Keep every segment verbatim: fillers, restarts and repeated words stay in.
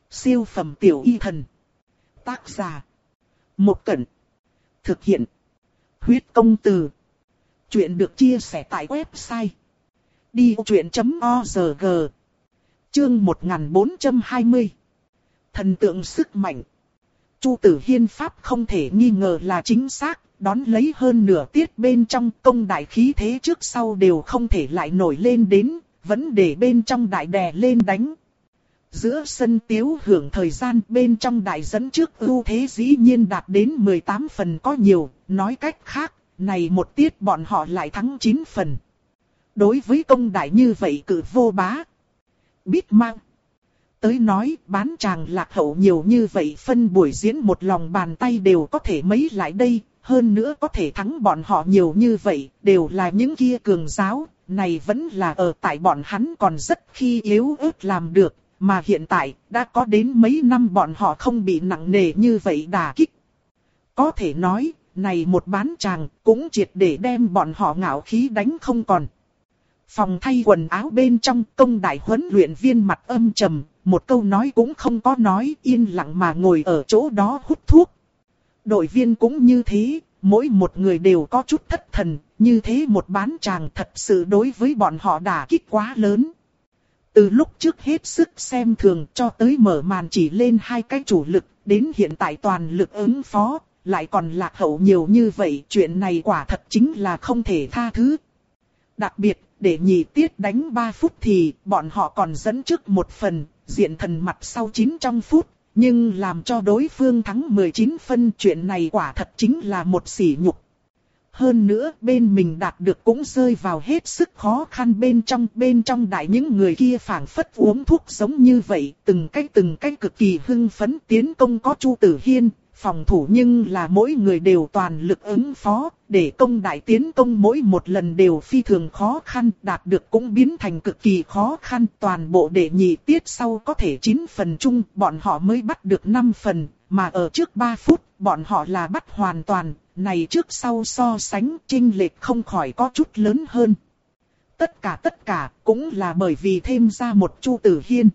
Siêu phẩm tiểu y thần. Tác giả. Một Cẩn. Thực hiện. Huyết công từ. Chuyện được chia sẻ tại website đi vô chuyện chấm org. Chương một nghìn bốn trăm hai mươi. Thần tượng sức mạnh. Chu Tử Hiên pháp không thể nghi ngờ là chính xác, đón lấy hơn nửa tiết bên trong công đại khí thế trước sau đều không thể lại nổi lên đến, vẫn để bên trong đại đè lên đánh. Giữa sân Tiếu Hưởng thời gian bên trong đại dẫn trước ưu thế dĩ nhiên đạt đến mười tám phần có nhiều, nói cách khác, này một tiết bọn họ lại thắng chín phần. Đối với công đại như vậy cự vô bá, biết mang tới nói bán chàng lạc hậu nhiều như vậy phân buổi diễn một lòng bàn tay đều có thể mấy lại đây, hơn nữa có thể thắng bọn họ nhiều như vậy, đều là những kia cường giáo, này vẫn là ở tại bọn hắn còn rất khi yếu ớt làm được. Mà hiện tại, đã có đến mấy năm bọn họ không bị nặng nề như vậy đả kích. Có thể nói, này một bán chàng cũng triệt để đem bọn họ ngạo khí đánh không còn. Phòng thay quần áo bên trong công đại huấn luyện viên mặt âm trầm, một câu nói cũng không có nói, yên lặng mà ngồi ở chỗ đó hút thuốc. Đội viên cũng như thế, mỗi một người đều có chút thất thần, như thế một bán chàng thật sự đối với bọn họ đả kích quá lớn. Từ lúc trước hết sức xem thường cho tới mở màn chỉ lên hai cái chủ lực, đến hiện tại toàn lực ứng phó, lại còn lạc hậu nhiều như vậy, chuyện này quả thật chính là không thể tha thứ. Đặc biệt, để nhị tiết đánh ba phút thì bọn họ còn dẫn trước một phần, diện thần mặt sau chín trong phút, nhưng làm cho đối phương thắng mười chín phân, chuyện này quả thật chính là một sỉ nhục. Hơn nữa bên mình đạt được cũng rơi vào hết sức khó khăn bên trong, bên trong đại những người kia phảng phất uống thuốc giống như vậy, từng cái từng cái cực kỳ hưng phấn tiến công có Chu Tử Hiên, phòng thủ nhưng là mỗi người đều toàn lực ứng phó, để công đại tiến công mỗi một lần đều phi thường khó khăn, đạt được cũng biến thành cực kỳ khó khăn, toàn bộ để nhị tiết sau có thể chín phần chung, bọn họ mới bắt được năm phần, mà ở trước ba phút, bọn họ là bắt hoàn toàn. Này trước sau so sánh chênh lệch không khỏi có chút lớn hơn. Tất cả tất cả cũng là bởi vì thêm ra một Chu Tử Hiên.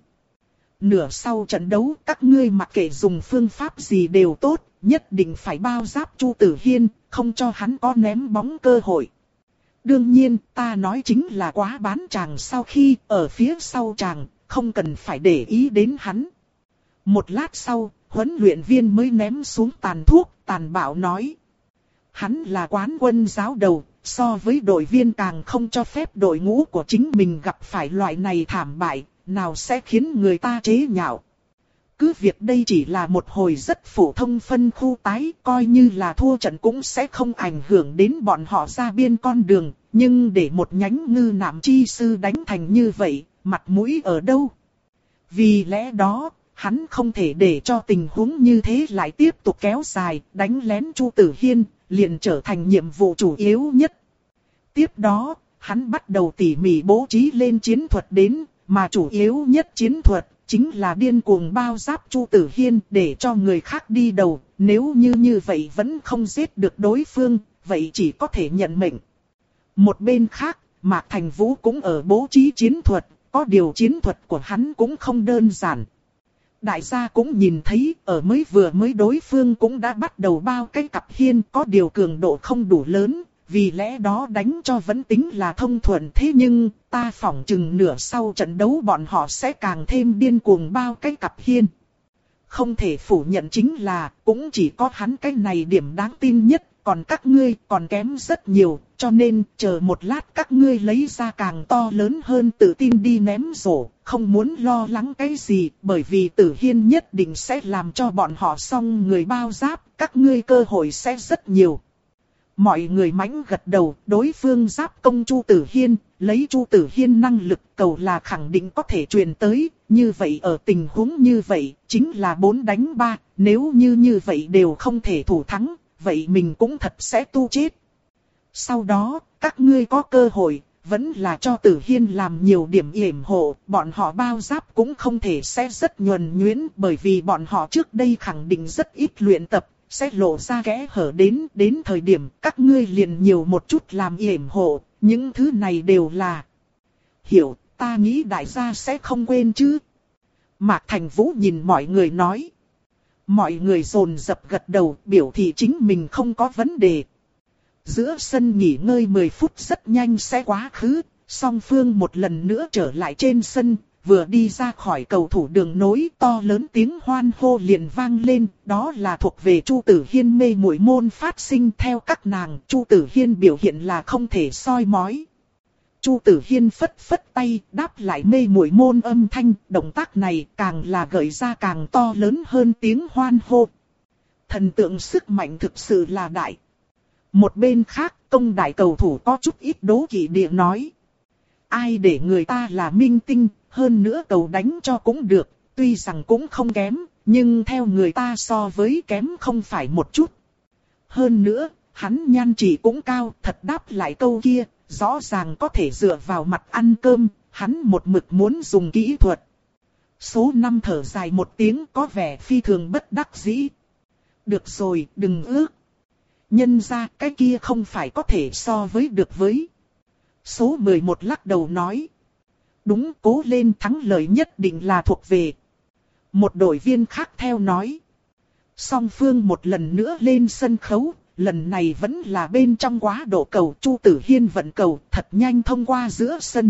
Nửa sau trận đấu các ngươi mặc kệ dùng phương pháp gì đều tốt, nhất định phải bao giáp Chu Tử Hiên, không cho hắn có ném bóng cơ hội. Đương nhiên ta nói chính là quá bán chàng sau khi ở phía sau chàng, không cần phải để ý đến hắn. Một lát sau, huấn luyện viên mới ném xuống tàn thuốc, tàn bạo nói. Hắn là quán quân giáo đầu, so với đội viên càng không cho phép đội ngũ của chính mình gặp phải loại này thảm bại, nào sẽ khiến người ta chế nhạo. Cứ việc đây chỉ là một hồi rất phổ thông phân khu tái, coi như là thua trận cũng sẽ không ảnh hưởng đến bọn họ ra biên con đường, nhưng để một nhánh ngư nạm chi sư đánh thành như vậy, mặt mũi ở đâu? Vì lẽ đó, hắn không thể để cho tình huống như thế lại tiếp tục kéo dài, đánh lén Chu Tử Hiên, liền trở thành nhiệm vụ chủ yếu nhất. Tiếp đó, hắn bắt đầu tỉ mỉ bố trí lên chiến thuật đến, mà chủ yếu nhất chiến thuật chính là điên cuồng bao giáp Chu Tử Hiên để cho người khác đi đầu, nếu như như vậy vẫn không giết được đối phương, vậy chỉ có thể nhận mệnh. Một bên khác, Mạc Thành Vũ cũng ở bố trí chiến thuật, có điều chiến thuật của hắn cũng không đơn giản. Đại gia cũng nhìn thấy, ở mới vừa mới đối phương cũng đã bắt đầu bao cái cặp hiên, có điều cường độ không đủ lớn, vì lẽ đó đánh cho vẫn tính là thông thuận. Thế nhưng, ta phỏng chừng nửa sau trận đấu bọn họ sẽ càng thêm điên cuồng bao cái cặp hiên. Không thể phủ nhận chính là, cũng chỉ có hắn cái này điểm đáng tin nhất, còn các ngươi còn kém rất nhiều, cho nên chờ một lát các ngươi lấy ra càng to lớn hơn tự tin đi ném rổ, không muốn lo lắng cái gì, bởi vì Tử Hiên nhất định sẽ làm cho bọn họ xong người bao giáp, các ngươi cơ hội sẽ rất nhiều. Mọi người mãnh gật đầu, đối phương giáp công Chu Tử Hiên, lấy Chu Tử Hiên năng lực cầu là khẳng định có thể truyền tới, như vậy ở tình huống như vậy, chính là bốn đánh ba, nếu như như vậy đều không thể thủ thắng, vậy mình cũng thật sẽ tu chết. Sau đó, các ngươi có cơ hội, vẫn là cho Tử Hiên làm nhiều điểm yểm hộ, bọn họ bao giáp cũng không thể sẽ rất nhuần nhuyễn, bởi vì bọn họ trước đây khẳng định rất ít luyện tập, sẽ lộ ra kẽ hở đến, đến thời điểm các ngươi liền nhiều một chút làm yểm hộ, những thứ này đều là hiểu, ta nghĩ đại gia sẽ không quên chứ. Mạc Thành Vũ nhìn mọi người nói. Mọi người dồn dập gật đầu, biểu thị chính mình không có vấn đề. Giữa sân nghỉ ngơi mười phút rất nhanh sẽ quá khứ, song phương một lần nữa trở lại trên sân, vừa đi ra khỏi cầu thủ đường nối, to lớn tiếng hoan hô liền vang lên, đó là thuộc về Chu Tử Hiên mê muội môn phát sinh theo các nàng, Chu Tử Hiên biểu hiện là không thể soi mói. Chu Tử Hiên phất phất tay, đáp lại mê muội môn âm thanh, động tác này càng là gợi ra càng to lớn hơn tiếng hoan hô. Thần tượng sức mạnh thực sự là đại. Một bên khác, công đại cầu thủ có chút ít đố kỵ địa nói. Ai để người ta là minh tinh, hơn nữa cầu đánh cho cũng được, tuy rằng cũng không kém, nhưng theo người ta so với kém không phải một chút. Hơn nữa, hắn nhan trị cũng cao, thật đáp lại câu kia, rõ ràng có thể dựa vào mặt ăn cơm, hắn một mực muốn dùng kỹ thuật. Số năm thở dài một tiếng có vẻ phi thường bất đắc dĩ. Được rồi, đừng ước. Nhân ra cái kia không phải có thể so với được với. Số mười một lắc đầu nói. Đúng, cố lên, thắng lợi nhất định là thuộc về. Một đội viên khác theo nói. Song phương một lần nữa lên sân khấu, lần này vẫn là bên trong quá độ cầu. Chu Tử Hiên vận cầu thật nhanh thông qua giữa sân.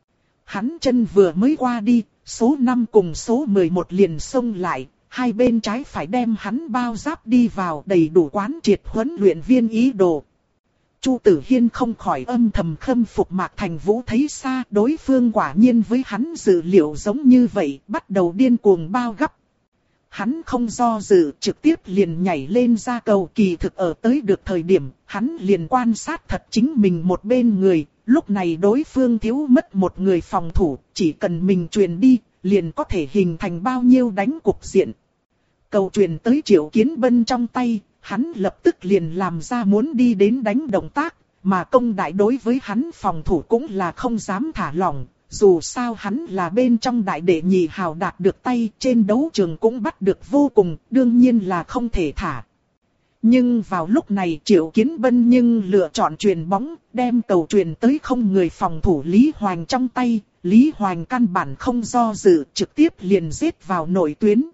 Hắn chân vừa mới qua đi, số năm cùng số mười một liền xông lại. Hai bên trái phải đem hắn bao giáp đi vào, đầy đủ quán triệt huấn luyện viên ý đồ. Chu Tử Hiên không khỏi âm thầm khâm phục Mạc Thành Vũ, thấy xa đối phương quả nhiên với hắn dự liệu giống như vậy, bắt đầu điên cuồng bao gấp. Hắn không do dự, trực tiếp liền nhảy lên ra cầu. Kỳ thực ở tới được thời điểm, hắn liền quan sát thật chính mình một bên người, lúc này đối phương thiếu mất một người phòng thủ, chỉ cần mình truyền đi, liền có thể hình thành bao nhiêu đánh cục diện. Cầu truyền tới Triệu Kiến Bân trong tay, hắn lập tức liền làm ra muốn đi đến đánh động tác, mà công đại đối với hắn phòng thủ cũng là không dám thả lỏng, dù sao hắn là bên trong đại đệ nhị hào đạt được tay, trên đấu trường cũng bắt được vô cùng, đương nhiên là không thể thả. Nhưng vào lúc này Triệu Kiến Bân nhưng lựa chọn truyền bóng, đem cầu truyền tới không người phòng thủ Lý Hoành trong tay, Lý Hoành căn bản không do dự, trực tiếp liền giết vào nội tuyến.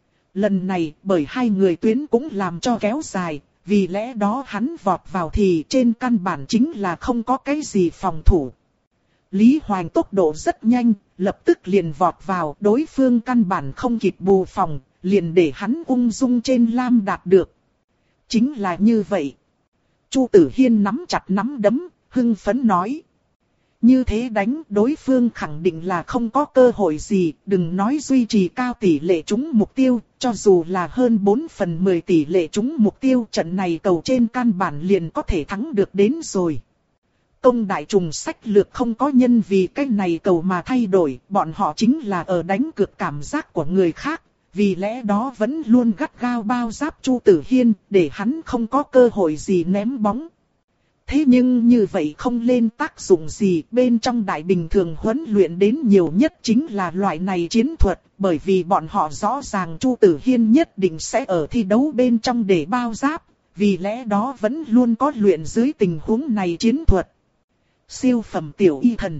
Lần này bởi hai người tuyến cũng làm cho kéo dài, vì lẽ đó hắn vọt vào thì trên căn bản chính là không có cái gì phòng thủ. Lý Hoành tốc độ rất nhanh, lập tức liền vọt vào, đối phương căn bản không kịp bù phòng, liền để hắn ung dung trên lam đạt được. Chính là như vậy. Chu Tử Hiên nắm chặt nắm đấm, hưng phấn nói. Như thế đánh đối phương khẳng định là không có cơ hội gì, đừng nói duy trì cao tỷ lệ trúng mục tiêu, cho dù là hơn bốn phần mười tỷ lệ trúng mục tiêu, trận này cầu trên căn bản liền có thể thắng được đến rồi. Công đại trùng sách lược không có nhân vì cái này cầu mà thay đổi, bọn họ chính là ở đánh cược cảm giác của người khác, vì lẽ đó vẫn luôn gắt gao bao giáp Chu Tử Hiên, để hắn không có cơ hội gì ném bóng. Thế nhưng như vậy không lên tác dụng gì, bên trong đại bình thường huấn luyện đến nhiều nhất chính là loại này chiến thuật, bởi vì bọn họ rõ ràng Chu Tử Hiên nhất định sẽ ở thi đấu bên trong để bao giáp, vì lẽ đó vẫn luôn có luyện dưới tình huống này chiến thuật. Siêu phẩm tiểu y thần.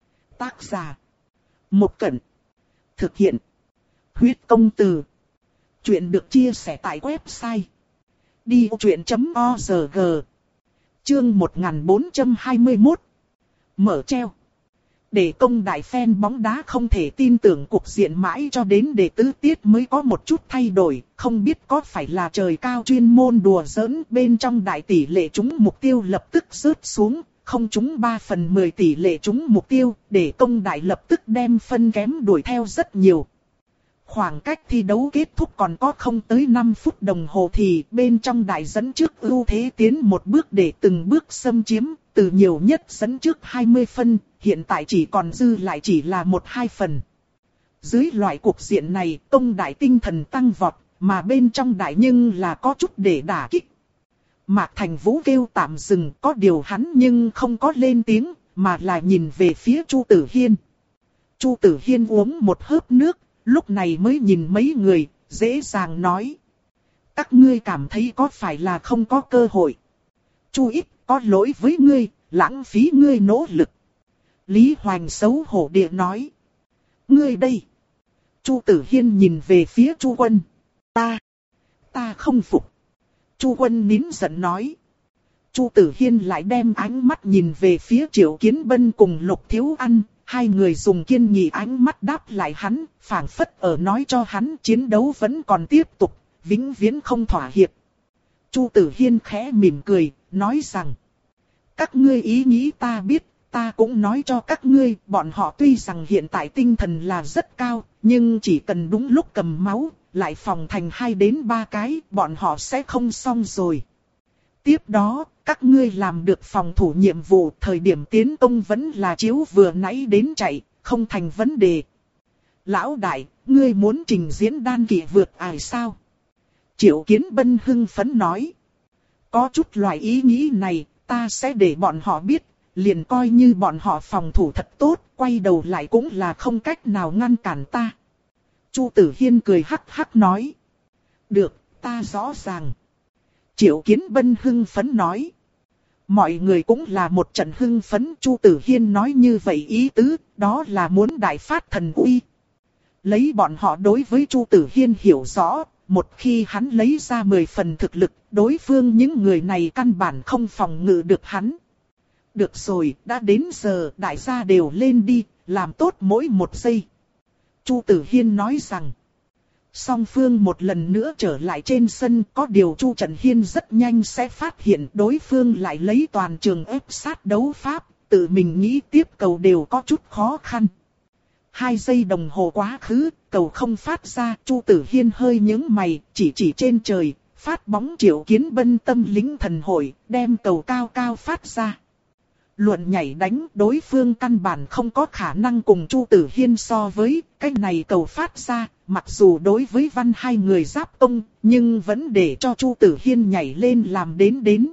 Tác giả. Một Cẩn. Thực hiện. Huyết công từ. Chuyện được chia sẻ tại website. đi ô chuyện chấm o rờ giê. Chương một nghìn bốn trăm hai mươi mốt. Mở treo. Để công đại fan bóng đá không thể tin tưởng cục diện mãi cho đến đệ tứ tiết mới có một chút thay đổi, không biết có phải là trời cao chuyên môn đùa giỡn, bên trong đại tỷ lệ trúng mục tiêu lập tức rớt xuống, không trúng ba phần mười tỷ lệ trúng mục tiêu, để công đại lập tức đem phân kém đuổi theo rất nhiều. Khoảng cách thi đấu kết thúc còn có không tới năm phút đồng hồ thì bên trong đại dẫn trước ưu thế tiến một bước để từng bước xâm chiếm, từ nhiều nhất dẫn trước hai mươi phân, hiện tại chỉ còn dư lại chỉ là một hai phần. Dưới loại cục diện này, công đại tinh thần tăng vọt, mà bên trong đại nhưng là có chút để đả kích. Mạc Thành Vũ kêu tạm dừng, có điều hắn nhưng không có lên tiếng, mà là nhìn về phía Chu Tử Hiên. Chu Tử Hiên uống một hớp nước, lúc này mới nhìn mấy người, dễ dàng nói. Các ngươi cảm thấy có phải là không có cơ hội? Chu ít, có lỗi với ngươi, lãng phí ngươi nỗ lực. Lý Hoành xấu hổ địa nói. Ngươi đây. Chu Tử Hiên nhìn về phía Chu Quân. Ta, ta không phục. Chu Quân nín giận nói. Chu Tử Hiên lại đem ánh mắt nhìn về phía Triệu Kiến Bân cùng Lục Thiếu Ăn. Hai người dùng kiên nghị ánh mắt đáp lại hắn, phảng phất ở nói cho hắn chiến đấu vẫn còn tiếp tục, vĩnh viễn không thỏa hiệp. Chu Tử Hiên khẽ mỉm cười, nói rằng. Các ngươi ý nghĩ ta biết, ta cũng nói cho các ngươi, bọn họ tuy rằng hiện tại tinh thần là rất cao, nhưng chỉ cần đúng lúc cầm máu, lại phòng thành hai đến ba cái, bọn họ sẽ không xong rồi. Tiếp đó, các ngươi làm được phòng thủ nhiệm vụ, thời điểm tiến công vẫn là chiếu vừa nãy đến chạy, không thành vấn đề. Lão đại, ngươi muốn trình diễn đan kỵ vượt ải sao? Triệu Kiến Bân hưng phấn nói. Có chút loại ý nghĩ này, ta sẽ để bọn họ biết, liền coi như bọn họ phòng thủ thật tốt, quay đầu lại cũng là không cách nào ngăn cản ta. Chu Tử Hiên cười hắc hắc nói. Được, ta rõ ràng. Triệu Kiến Bân hưng phấn nói. Mọi người cũng là một trận hưng phấn. Chu Tử Hiên nói như vậy ý tứ, đó là muốn đại phát thần uy. Lấy bọn họ đối với Chu Tử Hiên hiểu rõ, một khi hắn lấy ra mười phần thực lực, đối phương những người này căn bản không phòng ngự được hắn. Được rồi, đã đến giờ, đại gia đều lên đi, làm tốt mỗi một giây. Chu Tử Hiên nói rằng. Song phương một lần nữa trở lại trên sân, có điều Chu Trần Hiên rất nhanh sẽ phát hiện đối phương lại lấy toàn trường ép sát đấu pháp, tự mình nghĩ tiếp cầu đều có chút khó khăn. Hai giây đồng hồ quá khứ, cầu không phát ra, Chu Tử Hiên hơi nhướng mày, chỉ chỉ trên trời, phát bóng Triệu Kiến Bân tâm lính thần hội, đem cầu cao cao phát ra. Luận nhảy đánh, đối phương căn bản không có khả năng cùng Chu Tử Hiên so với, cái này cầu phát ra, mặc dù đối với văn hai người giáp công, nhưng vẫn để cho Chu Tử Hiên nhảy lên làm đến đến.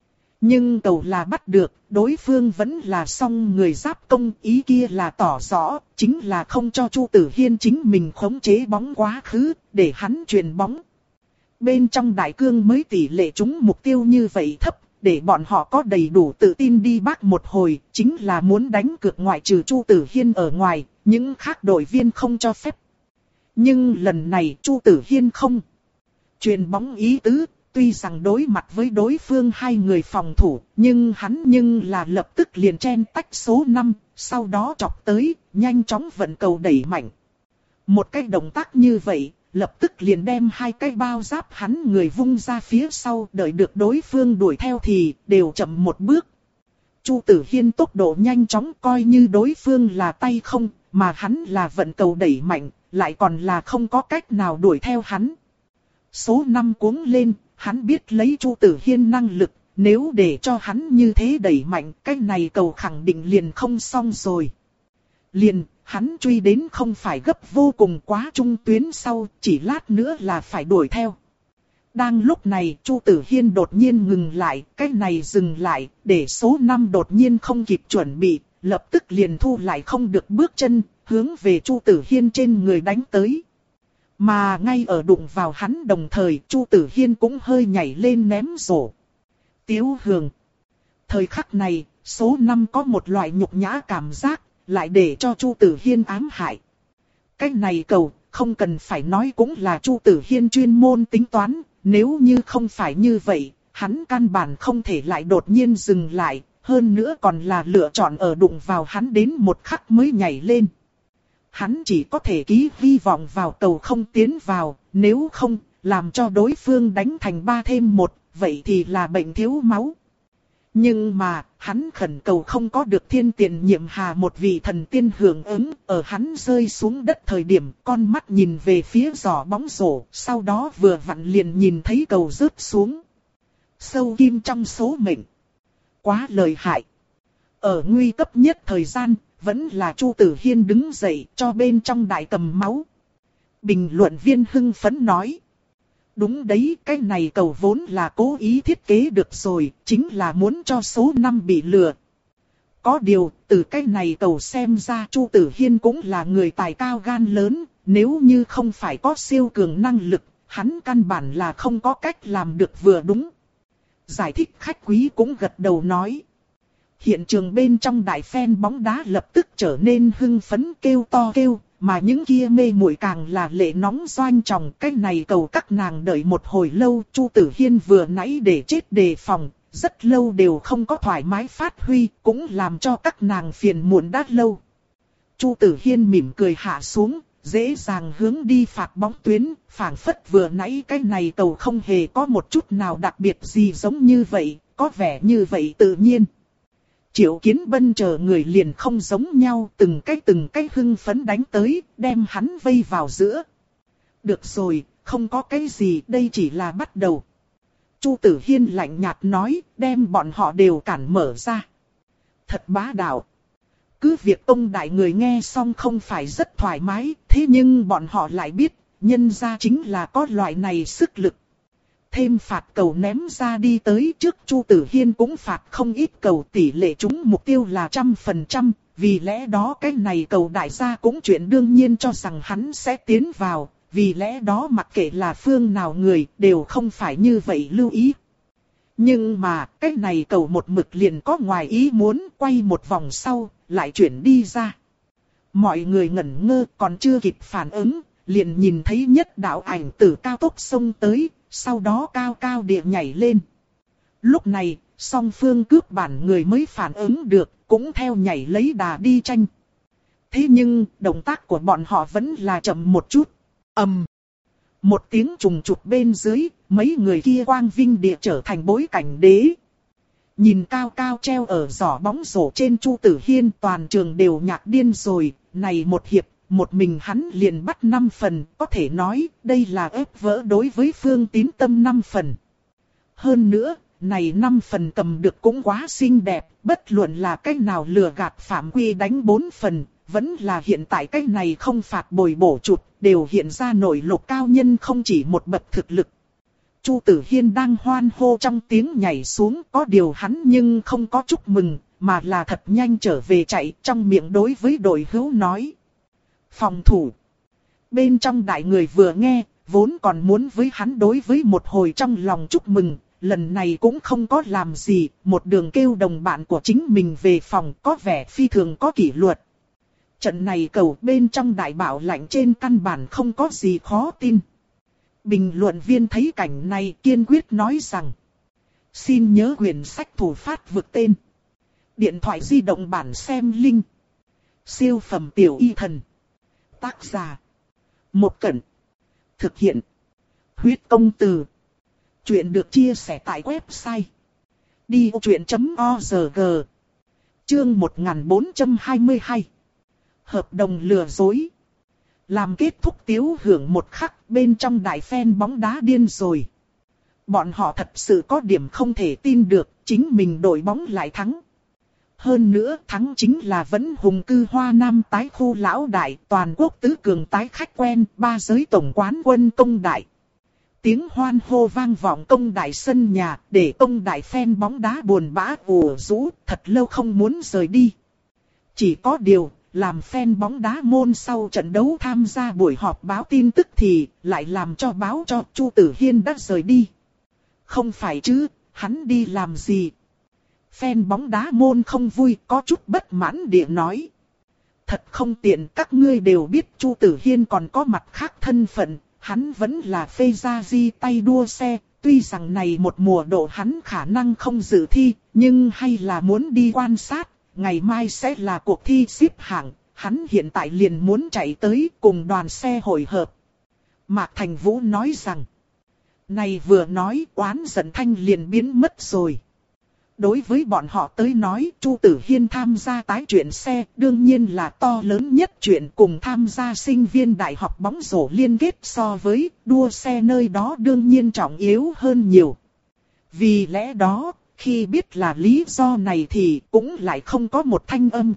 Nhưng cầu là bắt được, đối phương vẫn là song người giáp công, ý kia là tỏ rõ, chính là không cho Chu Tử Hiên chính mình khống chế bóng quá khứ, để hắn chuyền bóng. Bên trong đại cương mới tỷ lệ trúng mục tiêu như vậy thấp, để bọn họ có đầy đủ tự tin đi bác một hồi, chính là muốn đánh cược ngoại trừ Chu Tử Hiên ở ngoài, những khác đội viên không cho phép. Nhưng lần này Chu Tử Hiên không chuyền bóng ý tứ, tuy rằng đối mặt với đối phương hai người phòng thủ, nhưng hắn nhưng là lập tức liền chen tách số năm, sau đó chọc tới, nhanh chóng vận cầu đẩy mạnh. Một cái động tác như vậy, lập tức liền đem hai cái bao giáp hắn người vung ra phía sau, đợi được đối phương đuổi theo thì đều chậm một bước. Chu Tử Hiên tốc độ nhanh chóng, coi như đối phương là tay không, mà hắn là vận cầu đẩy mạnh, lại còn là không có cách nào đuổi theo hắn. Số năm cuống lên, hắn biết lấy Chu Tử Hiên năng lực, nếu để cho hắn như thế đẩy mạnh, cái này cầu khẳng định liền không xong rồi. Liền, hắn truy đến không phải gấp vô cùng quá trung tuyến sau, chỉ lát nữa là phải đuổi theo. Đang lúc này, Chu Tử Hiên đột nhiên ngừng lại, cái này dừng lại, để số năm đột nhiên không kịp chuẩn bị, lập tức liền thu lại không được bước chân, hướng về Chu Tử Hiên trên người đánh tới. Mà ngay ở đụng vào hắn đồng thời, Chu Tử Hiên cũng hơi nhảy lên ném rổ. Tiếu Hường. Thời khắc này, số năm có một loại nhục nhã cảm giác, lại để cho Chu Tử Hiên ám hại. Cái này cầu, không cần phải nói cũng là Chu Tử Hiên chuyên môn tính toán, nếu như không phải như vậy, hắn căn bản không thể lại đột nhiên dừng lại, hơn nữa còn là lựa chọn ở đụng vào hắn đến một khắc mới nhảy lên. Hắn chỉ có thể ký hy vọng vào cầu không tiến vào, nếu không, làm cho đối phương đánh thành ba thêm một, vậy thì là bệnh thiếu máu. Nhưng mà, hắn khẩn cầu không có được thiên tiền nhiệm hà một vị thần tiên hưởng ứng, ở hắn rơi xuống đất thời điểm, con mắt nhìn về phía giỏ bóng rổ, sau đó vừa vặn liền nhìn thấy cầu rớt xuống. Sâu kim trong số mệnh. Quá lợi hại. Ở nguy cấp nhất thời gian, vẫn là Chu Tử Hiên đứng dậy cho bên trong đại cầm máu. Bình luận viên hưng phấn nói. Đúng đấy, cái này cầu vốn là cố ý thiết kế được rồi, chính là muốn cho số năm bị lừa. Có điều, từ cái này cầu xem ra Chu Tử Hiên cũng là người tài cao gan lớn, nếu như không phải có siêu cường năng lực, hắn căn bản là không có cách làm được vừa đúng. Giải thích khách quý cũng gật đầu nói. Hiện trường bên trong đại fan bóng đá lập tức trở nên hưng phấn kêu to kêu, mà những kia mê muội càng là lệ nóng doanh tròng. Cái này cầu các nàng đợi một hồi lâu, Chu Tử Hiên vừa nãy để chết đề phòng, rất lâu đều không có thoải mái phát huy, cũng làm cho các nàng phiền muộn đã lâu. Chu Tử Hiên mỉm cười hạ xuống, dễ dàng hướng đi phạt bóng tuyến, phảng phất vừa nãy cái này cầu không hề có một chút nào đặc biệt gì giống như vậy, có vẻ như vậy tự nhiên. Triệu Kiến Bân chờ người liền không giống nhau, từng cái từng cái hưng phấn đánh tới, đem hắn vây vào giữa. Được rồi, không có cái gì, đây chỉ là bắt đầu. Chu Tử Hiên lạnh nhạt nói, đem bọn họ đều cản mở ra. Thật bá đạo. Cứ việc ông đại người nghe xong không phải rất thoải mái, thế nhưng bọn họ lại biết, nhân ra chính là có loại này sức lực. Thêm phạt cầu ném ra đi tới trước, Chu Tử Hiên cũng phạt không ít cầu, tỷ lệ trúng mục tiêu là trăm phần trăm, vì lẽ đó cái này cầu đại gia cũng chuyện đương nhiên cho rằng hắn sẽ tiến vào, vì lẽ đó mặc kệ là phương nào người đều không phải như vậy lưu ý. Nhưng mà cái này cầu một mực liền có ngoài ý muốn, quay một vòng sau, lại chuyển đi ra. Mọi người ngẩn ngơ còn chưa kịp phản ứng, liền nhìn thấy nhất đạo ảnh từ cao tốc xông tới, sau đó cao cao địa nhảy lên. Lúc này, song phương cướp bản người mới phản ứng được, cũng theo nhảy lấy đà đi tranh. Thế nhưng, động tác của bọn họ vẫn là chậm một chút. Ầm. Một tiếng trùng trục bên dưới, mấy người kia quang vinh địa trở thành bối cảnh đế. Nhìn cao cao treo ở giỏ bóng rổ trên Chu Tử Hiên, toàn trường đều nhạc điên rồi, này một hiệp, một mình hắn liền bắt năm phần, có thể nói, đây là ép vỡ đối với Phương Tín Tâm năm phần. Hơn nữa, này năm phần cầm được cũng quá xinh đẹp, bất luận là cách nào lừa gạt phạm quy đánh bốn phần, vẫn là hiện tại cách này không phạt bồi bổ chụp, đều hiện ra nội lục cao nhân không chỉ một bậc thực lực. Chu Tử Hiên đang hoan hô trong tiếng nhảy xuống, có điều hắn nhưng không có chúc mừng, mà là thật nhanh trở về chạy, trong miệng đối với đội hữu nói. Phòng thủ. Bên trong đại người vừa nghe, vốn còn muốn với hắn đối với một hồi trong lòng chúc mừng, lần này cũng không có làm gì, một đường kêu đồng bạn của chính mình về phòng, có vẻ phi thường có kỷ luật. Trận này cầu bên trong đại bảo lạnh trên căn bản không có gì khó tin. Bình luận viên thấy cảnh này kiên quyết nói rằng: xin nhớ quyển sách thủ phát vực tên. Điện thoại di động bản xem link. Siêu phẩm tiểu y thần. Tác giả: Một Cẩn. Thực hiện: Huyết Công Từ. Chuyện được chia sẻ tại website đi ô chuyện chấm org. Chương một nghìn bốn trăm hai mươi hai. Hợp đồng lừa dối. Làm kết thúc tiếu hưởng một khắc, bên trong đại fan bóng đá điên rồi. Bọn họ thật sự có điểm không thể tin được, chính mình đội bóng lại thắng. Hơn nữa thắng chính là vẫn hùng cư Hoa Nam tái khu lão đại, toàn quốc tứ cường tái khách quen, ba giới tổng quán quân Công Đại. Tiếng hoan hô vang vọng Công Đại sân nhà, để Công Đại fan bóng đá buồn bã ủ rũ, thật lâu không muốn rời đi. Chỉ có điều, làm fan bóng đá môn sau trận đấu tham gia buổi họp báo tin tức thì lại làm cho báo cho Chu Tử Hiên đã rời đi. Không phải chứ, hắn đi làm gì? Fan bóng đá môn không vui, có chút bất mãn địa nói. Thật không tiện, các ngươi đều biết Chu Tử Hiên còn có mặt khác thân phận, hắn vẫn là phê gia di tay đua xe, tuy rằng này một mùa độ hắn khả năng không dự thi, nhưng hay là muốn đi quan sát, ngày mai sẽ là cuộc thi xếp hạng, hắn hiện tại liền muốn chạy tới cùng đoàn xe hội hợp. Mạc Thành Vũ nói rằng, này vừa nói oán giận thanh liền biến mất rồi. Đối với bọn họ tới nói, Chu Tử Hiên tham gia tái chuyển xe đương nhiên là to lớn nhất chuyện, cùng tham gia sinh viên đại học bóng rổ liên kết so với đua xe nơi đó đương nhiên trọng yếu hơn nhiều. Vì lẽ đó, khi biết là lý do này thì cũng lại không có một thanh âm.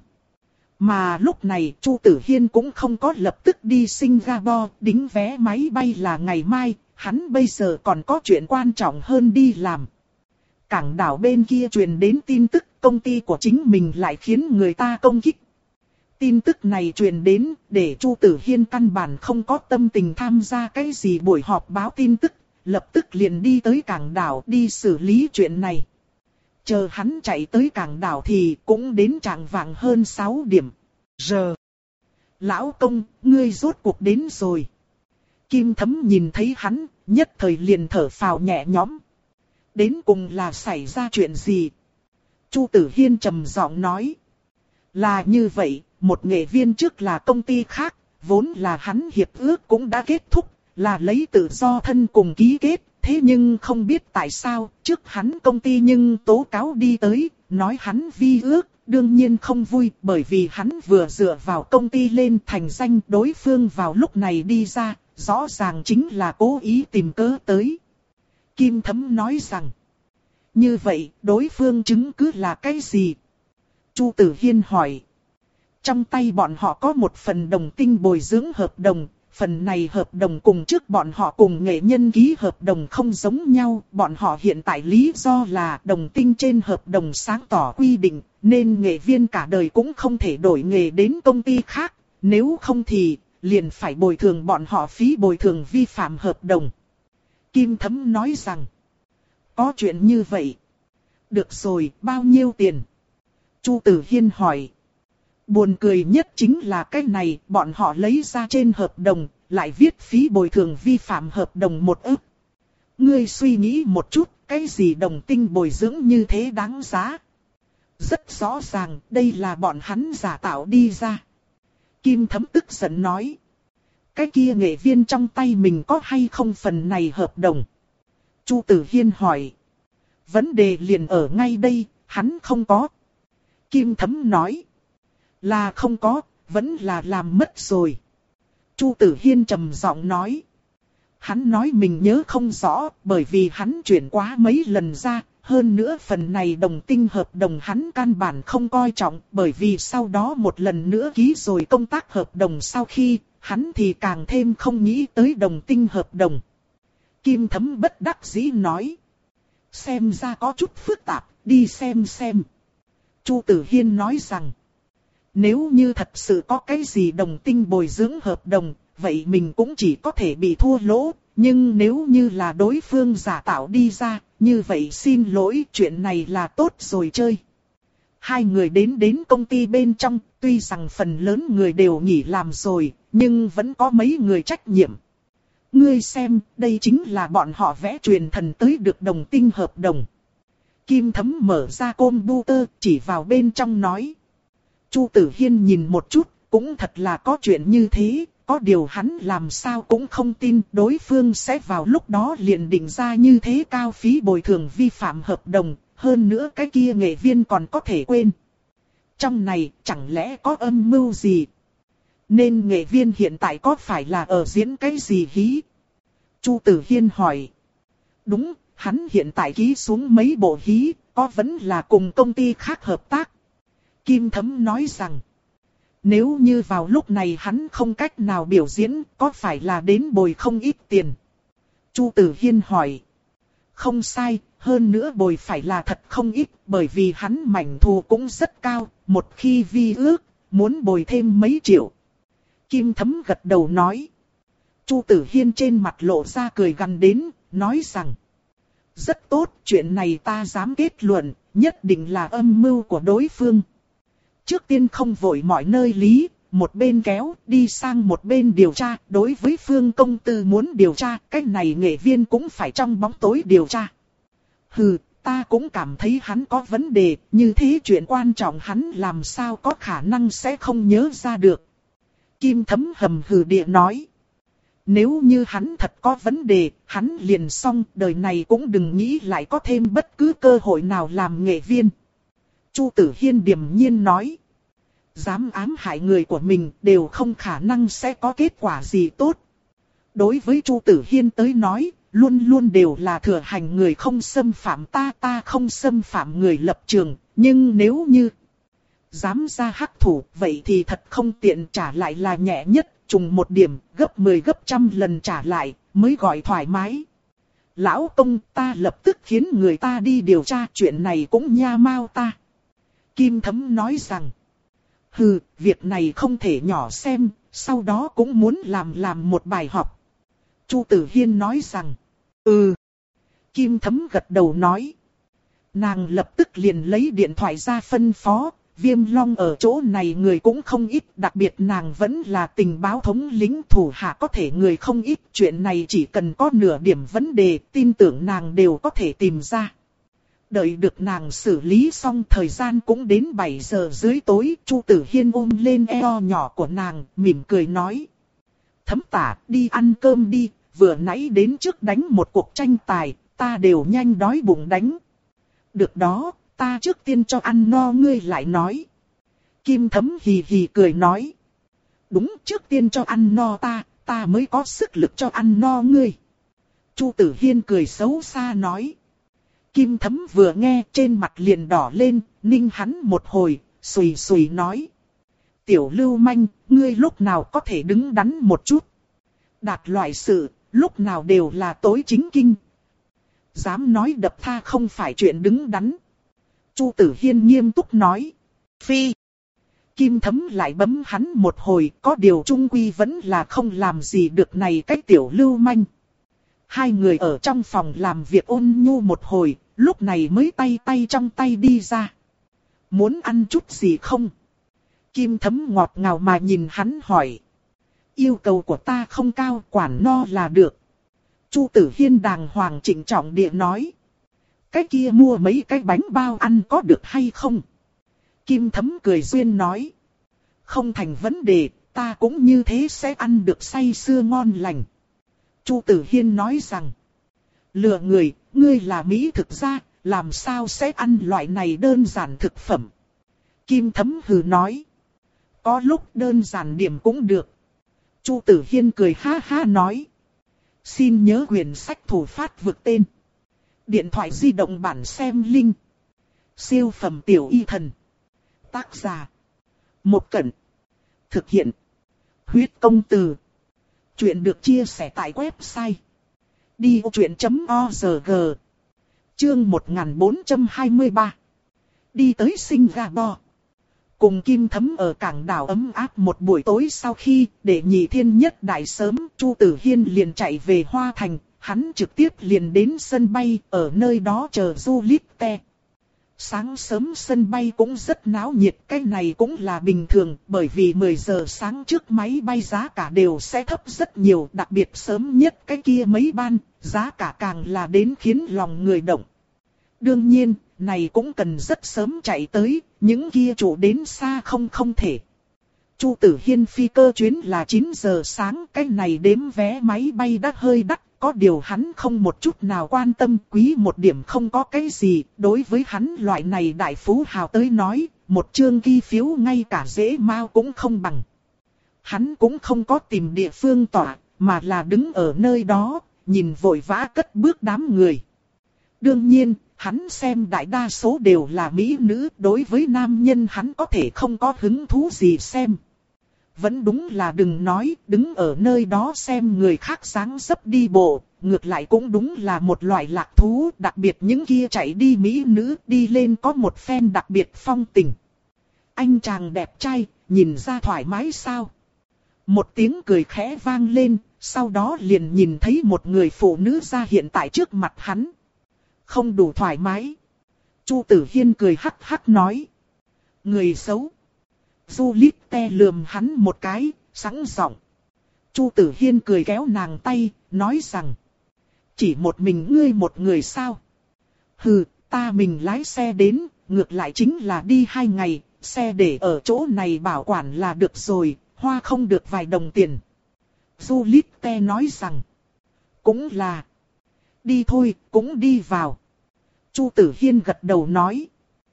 Mà lúc này Chu Tử Hiên cũng không có lập tức đi Singapore đính vé máy bay là ngày mai, hắn bây giờ còn có chuyện quan trọng hơn đi làm. Cảng đảo bên kia truyền đến tin tức công ty của chính mình lại khiến người ta công kích. Tin tức này truyền đến để Chu Tử Hiên căn bản không có tâm tình tham gia cái gì buổi họp báo tin tức, lập tức liền đi tới cảng đảo đi xử lý chuyện này. Chờ hắn chạy tới cảng đảo thì cũng đến chạng vạng hơn sáu điểm. Giờ. Lão công, ngươi rốt cuộc đến rồi. Kim Thấm nhìn thấy hắn, nhất thời liền thở phào nhẹ nhõm. Đến cùng là xảy ra chuyện gì? Chu Tử Hiên trầm giọng nói. Là như vậy, một nghệ viên trước là công ty khác, vốn là hắn hiệp ước cũng đã kết thúc, là lấy tự do thân cùng ký kết. Thế nhưng không biết tại sao, trước hắn công ty nhưng tố cáo đi tới, nói hắn vi ước, đương nhiên không vui bởi vì hắn vừa dựa vào công ty lên thành danh đối phương vào lúc này đi ra, rõ ràng chính là cố ý tìm cớ tới. Kim Thấm nói rằng, như vậy đối phương chứng cứ là cái gì? Chu Tử Hiên hỏi. Trong tay bọn họ có một phần đồng tinh bồi dưỡng hợp đồng. Phần này hợp đồng cùng trước bọn họ cùng nghệ nhân ký hợp đồng không giống nhau. Bọn họ hiện tại lý do là đồng tinh trên hợp đồng sáng tỏ quy định, nên nghệ viên cả đời cũng không thể đổi nghề đến công ty khác. Nếu không thì liền phải bồi thường bọn họ phí bồi thường vi phạm hợp đồng. Kim Thấm nói rằng, có chuyện như vậy. Được rồi, bao nhiêu tiền? Chu Tử Hiên hỏi. Buồn cười nhất chính là cái này, bọn họ lấy ra trên hợp đồng, lại viết phí bồi thường vi phạm hợp đồng một ức. Ngươi suy nghĩ một chút, cái gì đồng tinh bồi dưỡng như thế đáng giá? Rất rõ ràng, đây là bọn hắn giả tạo đi ra. Kim Thấm tức giận nói. Cái kia nghệ viên trong tay mình có hay không phần này hợp đồng? Chu Tử Hiên hỏi. Vấn đề liền ở ngay đây, hắn không có. Kim Thấm nói. Là không có, vẫn là làm mất rồi. Chu Tử Hiên trầm giọng nói. Hắn nói mình nhớ không rõ, bởi vì hắn chuyển quá mấy lần ra. Hơn nữa phần này đồng tinh hợp đồng hắn căn bản không coi trọng, bởi vì sau đó một lần nữa ký rồi công tác hợp đồng sau khi, hắn thì càng thêm không nghĩ tới đồng tinh hợp đồng. Kim Thấm bất đắc dĩ nói. Xem ra có chút phức tạp, đi xem xem. Chu Tử Hiên nói rằng. Nếu như thật sự có cái gì đồng tinh bồi dưỡng hợp đồng, vậy mình cũng chỉ có thể bị thua lỗ. Nhưng nếu như là đối phương giả tạo đi ra, như vậy xin lỗi, chuyện này là tốt rồi chơi. Hai người đến đến công ty bên trong, tuy rằng phần lớn người đều nghỉ làm rồi, nhưng vẫn có mấy người trách nhiệm. Ngươi xem, đây chính là bọn họ vẽ truyền thần tới được đồng tinh hợp đồng. Kim Thấm mở ra computer, chỉ vào bên trong nói. Chu Tử Hiên nhìn một chút, cũng thật là có chuyện như thế, có điều hắn làm sao cũng không tin đối phương sẽ vào lúc đó liền định ra như thế cao phí bồi thường vi phạm hợp đồng, hơn nữa cái kia nghệ viên còn có thể quên. Trong này chẳng lẽ có âm mưu gì? Nên nghệ viên hiện tại có phải là ở diễn cái gì hí? Chu Tử Hiên hỏi. Đúng, hắn hiện tại ký xuống mấy bộ hí, có vẫn là cùng công ty khác hợp tác. Kim Thấm nói rằng, nếu như vào lúc này hắn không cách nào biểu diễn, có phải là đến bồi không ít tiền? Chu Tử Hiên hỏi. Không sai, hơn nữa bồi phải là thật không ít, bởi vì hắn mảnh thù cũng rất cao, một khi vi ước, muốn bồi thêm mấy triệu. Kim Thấm gật đầu nói. Chu Tử Hiên trên mặt lộ ra cười gằn đến, nói rằng, rất tốt, chuyện này ta dám kết luận, nhất định là âm mưu của đối phương. Trước tiên không vội mọi nơi lý, một bên kéo, đi sang một bên điều tra, đối với Phương Công Tư muốn điều tra, cái này nghệ viên cũng phải trong bóng tối điều tra. Hừ, ta cũng cảm thấy hắn có vấn đề, như thế chuyện quan trọng hắn làm sao có khả năng sẽ không nhớ ra được. Kim Thấm hầm hừ địa nói. Nếu như hắn thật có vấn đề, hắn liền xong, đời này cũng đừng nghĩ lại có thêm bất cứ cơ hội nào làm nghệ viên. Chu Tử Hiên điềm nhiên nói. Dám ám hại người của mình đều không khả năng sẽ có kết quả gì tốt. Đối với Chu Tử Hiên tới nói, luôn luôn đều là thừa hành người không xâm phạm ta, ta không xâm phạm người lập trường. Nhưng nếu như dám ra hắc thủ, vậy thì thật không tiện, trả lại là nhẹ nhất, trùng một điểm, gấp mười gấp trăm lần trả lại, mới gọi thoải mái. Lão công, ta lập tức khiến người ta đi điều tra, chuyện này cũng nha mau ta. Kim Thấm nói rằng, hừ, việc này không thể nhỏ xem, sau đó cũng muốn làm làm một bài học. Chu Tử Hiên nói rằng, ừ. Kim Thấm gật đầu nói. Nàng lập tức liền lấy điện thoại ra phân phó, Viêm Long ở chỗ này người cũng không ít, đặc biệt nàng vẫn là tình báo thống lĩnh thủ hạ có thể người không ít. Chuyện này chỉ cần có nửa điểm vấn đề, tin tưởng nàng đều có thể tìm ra. Đợi được nàng xử lý xong thời gian cũng đến bảy giờ dưới tối, Chu Tử Hiên ôm lên eo nhỏ của nàng, mỉm cười nói. Thấm Tả, đi ăn cơm đi, vừa nãy đến trước đánh một cuộc tranh tài, ta đều nhanh đói bụng đánh. Được đó, ta trước tiên cho ăn no ngươi lại nói. Kim Thấm hì hì cười nói. Đúng, trước tiên cho ăn no ta, ta mới có sức lực cho ăn no ngươi. Chu Tử Hiên cười xấu xa nói. Kim Thấm vừa nghe trên mặt liền đỏ lên, ninh hắn một hồi, xùy xùy nói. Tiểu lưu manh, ngươi lúc nào có thể đứng đắn một chút. Đạt loại sự, lúc nào đều là tối chính kinh. Dám nói đập tha không phải chuyện đứng đắn. Chu Tử Hiên nghiêm túc nói. Phi. Kim Thấm lại bấm hắn một hồi, có điều trung quy vẫn là không làm gì được này cái tiểu lưu manh. Hai người ở trong phòng làm việc ôn nhu một hồi, lúc này mới tay tay trong tay đi ra. Muốn ăn chút gì không? Kim Thấm ngọt ngào mà nhìn hắn hỏi. Yêu cầu của ta không cao, quản no là được. Chu Tử Hiên đàng hoàng trịnh trọng địa nói. Cái kia mua mấy cái bánh bao ăn có được hay không? Kim Thấm cười duyên nói. Không thành vấn đề, ta cũng như thế sẽ ăn được say sưa ngon lành. Chu Tử Hiên nói rằng. Lừa người, ngươi là mỹ thực gia, làm sao sẽ ăn loại này đơn giản thực phẩm? Kim Thấm hừ nói. Có lúc đơn giản điểm cũng được. Chu Tử Hiên cười ha ha nói. Xin nhớ quyển sách thủ phát vực tên. Điện thoại di động bản xem link. Siêu phẩm tiểu y thần. Tác giả. Một Cẩn. Thực hiện. Huyết công từ. Chuyện được chia sẻ tại website. đi ô chuyện chấm org. Chương một nghìn bốn trăm hai mươi ba. Đi tới Singapore. Cùng Kim Thấm ở cảng đảo ấm áp một buổi tối sau khi để nhị thiên nhất đại sớm, Chu Tử Hiên liền chạy về Hoa Thành, hắn trực tiếp liền đến sân bay, ở nơi đó chờ du lịch te. Sáng sớm sân bay cũng rất náo nhiệt, cái này cũng là bình thường, bởi vì mười giờ sáng trước máy bay giá cả đều sẽ thấp rất nhiều, đặc biệt sớm nhất cái kia mấy ban, giá cả càng là đến khiến lòng người động. Đương nhiên, này cũng cần rất sớm chạy tới, những kia chủ đến xa không không thể. Chu Tử Hiên phi cơ chuyến là chín giờ sáng, cái này đếm vé máy bay đã hơi đắt, có điều hắn không một chút nào quan tâm, quý một điểm không có cái gì, đối với hắn loại này đại phú hào tới nói, một chương kỳ phiếu ngay cả dễ mau cũng không bằng. Hắn cũng không có tìm địa phương tọa, mà là đứng ở nơi đó, nhìn vội vã cất bước đám người. Đương nhiên, hắn xem đại đa số đều là mỹ nữ, đối với nam nhân hắn có thể không có hứng thú gì xem. Vẫn đúng là đừng nói, đứng ở nơi đó xem người khác dáng dấp đi bộ, ngược lại cũng đúng là một loại lạc thú, đặc biệt những kia chạy đi mỹ nữ đi lên có một phen đặc biệt phong tình. Anh chàng đẹp trai, nhìn ra thoải mái sao? Một tiếng cười khẽ vang lên, sau đó liền nhìn thấy một người phụ nữ ra hiện tại trước mặt hắn. Không đủ thoải mái. Chu Tử Hiên cười hắc hắc nói. Người xấu. Du Lít te lườm hắn một cái, sẵn giọng. Chu Tử Hiên cười kéo nàng tay, nói rằng. Chỉ một mình ngươi một người sao? Hừ, ta mình lái xe đến, ngược lại chính là đi hai ngày, xe để ở chỗ này bảo quản là được rồi, hoa không được vài đồng tiền. Du Lít te nói rằng. Cũng là. Đi thôi, cũng đi vào. Chu Tử Hiên gật đầu nói.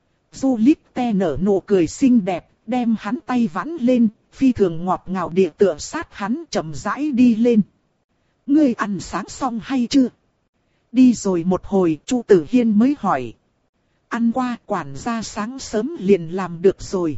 Du Lít te nở nụ cười xinh đẹp, đem hắn tay vãn lên, phi thường ngọt ngào địa tựa sát hắn chậm rãi đi lên. Ngươi ăn sáng xong hay chưa? Đi rồi một hồi, Chu Tử Hiên mới hỏi. Ăn qua, quản gia sáng sớm liền làm được rồi.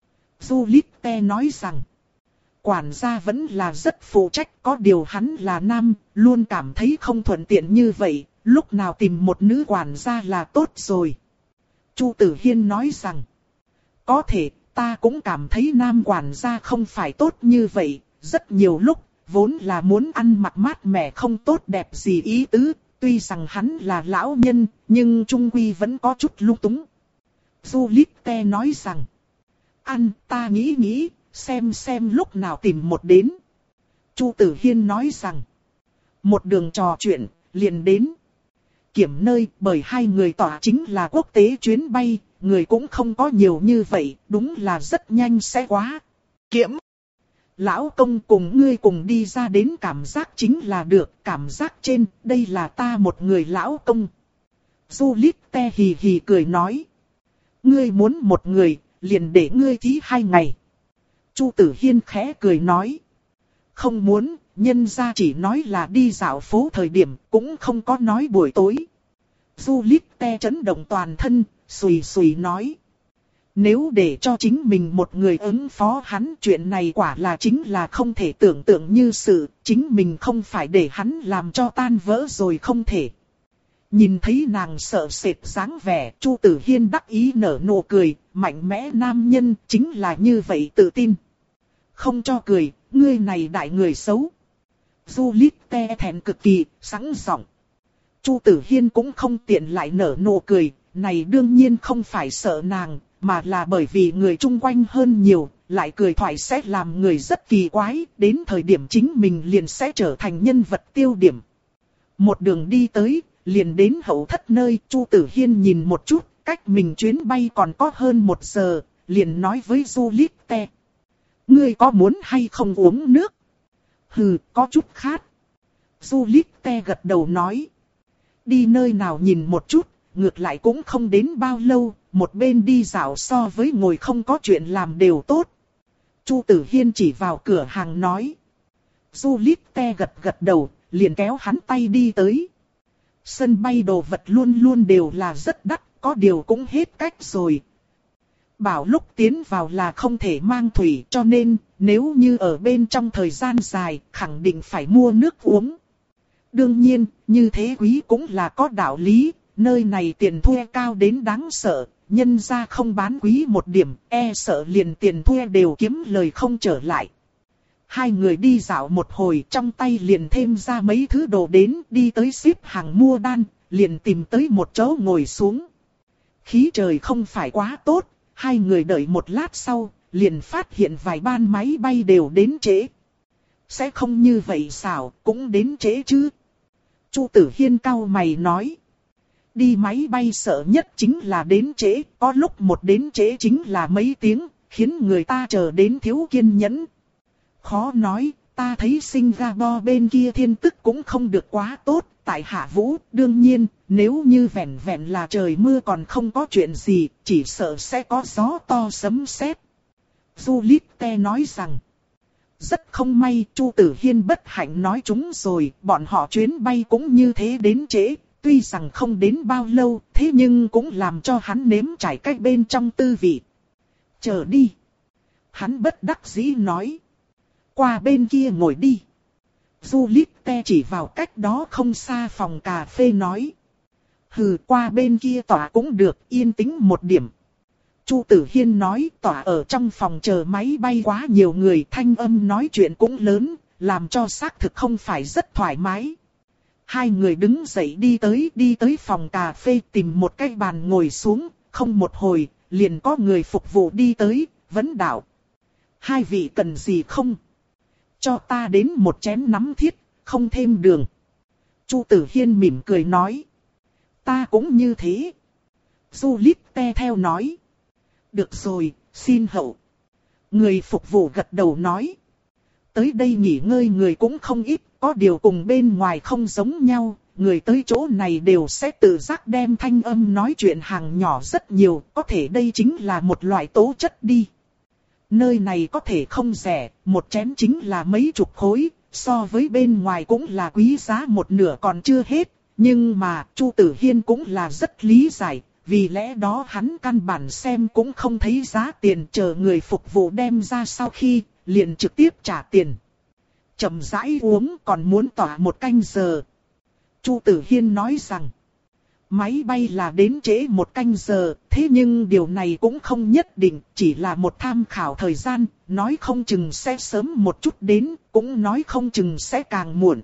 Du Lít te nói rằng. Quản gia vẫn là rất phụ trách, có điều hắn là nam, luôn cảm thấy không thuận tiện như vậy, lúc nào tìm một nữ quản gia là tốt rồi. Chu Tử Hiên nói rằng, có thể, ta cũng cảm thấy nam quản gia không phải tốt như vậy, rất nhiều lúc, vốn là muốn ăn mặc mát mẻ không tốt đẹp gì ý tứ, tuy rằng hắn là lão nhân, nhưng trung quy vẫn có chút lung túng. Du Lít te nói rằng, Ăn, ta nghĩ nghĩ, xem xem lúc nào tìm một đến. Chu Tử Hiên nói rằng, một đường trò chuyện, liền đến. Kiểm nơi, bởi hai người tỏa chính là quốc tế chuyến bay, người cũng không có nhiều như vậy, đúng là rất nhanh sẽ quá. Kiểm! Lão công cùng ngươi cùng đi ra đến cảm giác chính là được, cảm giác trên, đây là ta một người lão công. Du Lít te hì hì cười nói. Ngươi muốn một người, liền để ngươi thí hai ngày. Chu Tử Hiên khẽ cười nói. Không muốn, nhân gia chỉ nói là đi dạo phố thời điểm, cũng không có nói buổi tối. Du Lít te chấn động toàn thân, xùy xùy nói. Nếu để cho chính mình một người ứng phó hắn, chuyện này quả là chính là không thể tưởng tượng như sự, chính mình không phải để hắn làm cho tan vỡ rồi không thể. Nhìn thấy nàng sợ sệt dáng vẻ, Chu Tử Hiên đắc ý nở nụ cười, mạnh mẽ nam nhân chính là như vậy tự tin. Không cho cười, ngươi này đại người xấu. Du Lít te thẹn cực kỳ, sẵn giọng. Chu Tử Hiên cũng không tiện lại nở nụ cười, này đương nhiên không phải sợ nàng, mà là bởi vì người chung quanh hơn nhiều, lại cười thoại sẽ làm người rất kỳ quái, đến thời điểm chính mình liền sẽ trở thành nhân vật tiêu điểm. Một đường đi tới, liền đến hậu thất nơi, Chu Tử Hiên nhìn một chút, cách mình chuyến bay còn có hơn một giờ, liền nói với Du Lít te. Ngươi có muốn hay không uống nước? Hừ, có chút khát. Du Lít te gật đầu nói. Đi nơi nào nhìn một chút, ngược lại cũng không đến bao lâu, một bên đi dạo so với ngồi không có chuyện làm đều tốt. Chu Tử Hiên chỉ vào cửa hàng nói. Du Lít te gật gật đầu, liền kéo hắn tay đi tới. Sân bay đồ vật luôn luôn đều là rất đắt, có điều cũng hết cách rồi. Bảo lúc tiến vào là không thể mang thủy, cho nên nếu như ở bên trong thời gian dài, khẳng định phải mua nước uống. Đương nhiên, như thế quý cũng là có đạo lý, nơi này tiền thuê cao đến đáng sợ, nhân ra không bán quý một điểm, e sợ liền tiền thuê đều kiếm lời không trở lại. Hai người đi dạo một hồi, trong tay liền thêm ra mấy thứ đồ đến, đi tới xếp hàng mua đan, liền tìm tới một chỗ ngồi xuống. Khí trời không phải quá tốt, hai người đợi một lát sau, liền phát hiện vài ban máy bay đều đến trễ. Sẽ không như vậy sao, cũng đến trễ chứ. Chu Tử Hiên cau mày nói. Đi máy bay sợ nhất chính là đến trễ, có lúc một đến trễ chính là mấy tiếng, khiến người ta chờ đến thiếu kiên nhẫn. Khó nói, ta thấy Singapore bên kia thiên tức cũng không được quá tốt, tại Hạ Vũ, đương nhiên, nếu như vẹn vẹn là trời mưa còn không có chuyện gì, chỉ sợ sẽ có gió to sấm sét. Du Lít te nói rằng, rất không may, Chu Tử Hiên bất hạnh nói chúng rồi, bọn họ chuyến bay cũng như thế đến trễ, tuy rằng không đến bao lâu, thế nhưng cũng làm cho hắn nếm trải cách bên trong tư vị. Chờ đi. Hắn bất đắc dĩ nói. Qua bên kia ngồi đi. Du Lít te chỉ vào cách đó không xa phòng cà phê nói. Hừ, qua bên kia tỏa cũng được, yên tĩnh một điểm. Chu Tử Hiên nói, tỏa ở trong phòng chờ máy bay quá nhiều người, thanh âm nói chuyện cũng lớn, làm cho xác thực không phải rất thoải mái. Hai người đứng dậy đi tới, đi tới phòng cà phê tìm một cái bàn ngồi xuống, không một hồi, liền có người phục vụ đi tới, vấn đạo. Hai vị cần gì không? Cho ta đến một chén nắm thiết, không thêm đường. Chu Tử Hiên mỉm cười nói. Ta cũng như thế. Du Lít te theo nói. Được rồi, xin hậu. Người phục vụ gật đầu nói. Tới đây nghỉ ngơi người cũng không ít, có điều cùng bên ngoài không giống nhau. Người tới chỗ này đều sẽ tự giác đem thanh âm nói chuyện hàng nhỏ rất nhiều, có thể đây chính là một loại tố chất đi. Nơi này có thể không rẻ, một chén chính là mấy chục khối, so với bên ngoài cũng là quý giá một nửa còn chưa hết. Nhưng mà, Chu Tử Hiên cũng là rất lý giải, vì lẽ đó hắn căn bản xem cũng không thấy giá tiền, chờ người phục vụ đem ra sau khi, liền trực tiếp trả tiền. Chậm rãi uống còn muốn tỏa một canh giờ. Chu Tử Hiên nói rằng, máy bay là đến trễ một canh giờ, thế nhưng điều này cũng không nhất định, chỉ là một tham khảo thời gian, nói không chừng sẽ sớm một chút đến, cũng nói không chừng sẽ càng muộn.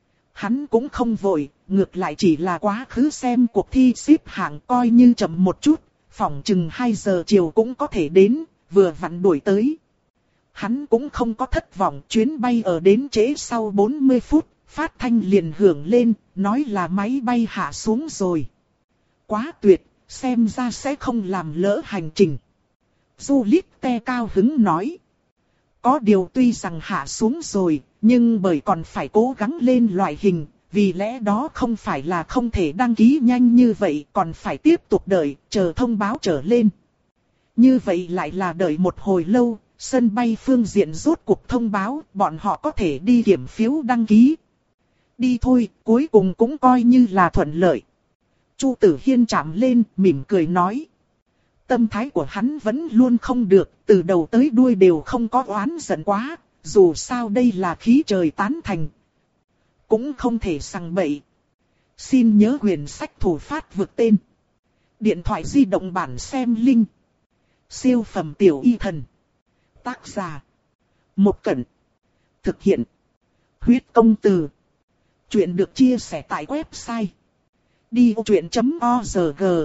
Hắn cũng không vội, ngược lại chỉ là quá khứ xem cuộc thi xếp hạng coi như chậm một chút, phỏng chừng hai giờ chiều cũng có thể đến, vừa vặn đuổi tới. Hắn cũng không có thất vọng, chuyến bay ở đến trễ sau bốn mươi phút, phát thanh liền hưởng lên, nói là máy bay hạ xuống rồi. Quá tuyệt, xem ra sẽ không làm lỡ hành trình. Juliette cao hứng nói. Có điều tuy rằng hạ xuống rồi, nhưng bởi còn phải cố gắng lên loại hình, vì lẽ đó không phải là không thể đăng ký nhanh như vậy, còn phải tiếp tục đợi, chờ thông báo trở lên. Như vậy lại là đợi một hồi lâu, sân bay phương diện rốt cuộc thông báo, bọn họ có thể đi kiểm phiếu đăng ký. Đi thôi, cuối cùng cũng coi như là thuận lợi. Chu Tử Hiên chạm lên, mỉm cười nói. Tâm thái của hắn vẫn luôn không được, từ đầu tới đuôi đều không có oán giận quá, dù sao đây là khí trời tán thành. Cũng không thể sằng bậy. Xin nhớ quyển sách thủ phát vượt tên. Điện thoại di động bản xem link. Siêu phẩm tiểu y thần. Tác giả. Một Cẩn. Thực hiện. Huyết công từ. Chuyện được chia sẻ tại website. đi ô chuyện chấm org.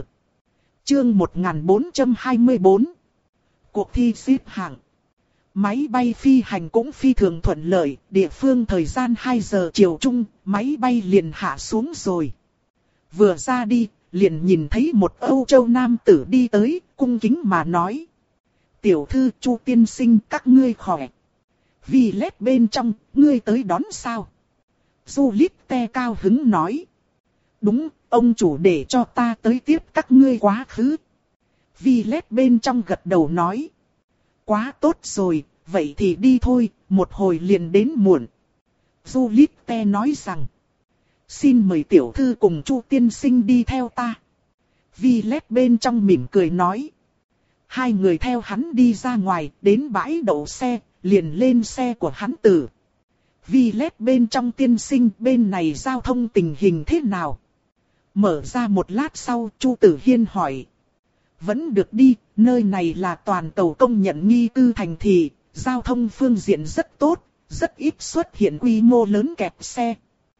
Chương một nghìn bốn trăm hai mươi bốn. Cuộc thi xếp hạng. Máy bay phi hành cũng phi thường thuận lợi, địa phương thời gian hai giờ chiều chung, máy bay liền hạ xuống rồi. Vừa ra đi, liền nhìn thấy một Âu Châu nam tử đi tới, cung kính mà nói. Tiểu thư Chu tiên sinh các ngươi khỏe. Vì lét bên trong, ngươi tới đón sao? Juliette cao hứng nói. Đúng, ông chủ để cho ta tới tiếp các ngươi quá khứ. Vì lét bên trong gật đầu nói. Quá tốt rồi, vậy thì đi thôi, một hồi liền đến muộn. Juliette nói rằng. Xin mời tiểu thư cùng Chu tiên sinh đi theo ta. Vi lét bên trong mỉm cười nói. Hai người theo hắn đi ra ngoài, đến bãi đậu xe, liền lên xe của hắn tử. Vi lét bên trong tiên sinh, bên này giao thông tình hình thế nào? Mở ra một lát sau, Chu Tử Hiên hỏi. Vẫn được đi, nơi này là toàn cầu công nhận nghi cư thành thị, giao thông phương diện rất tốt, rất ít xuất hiện quy mô lớn kẹt xe.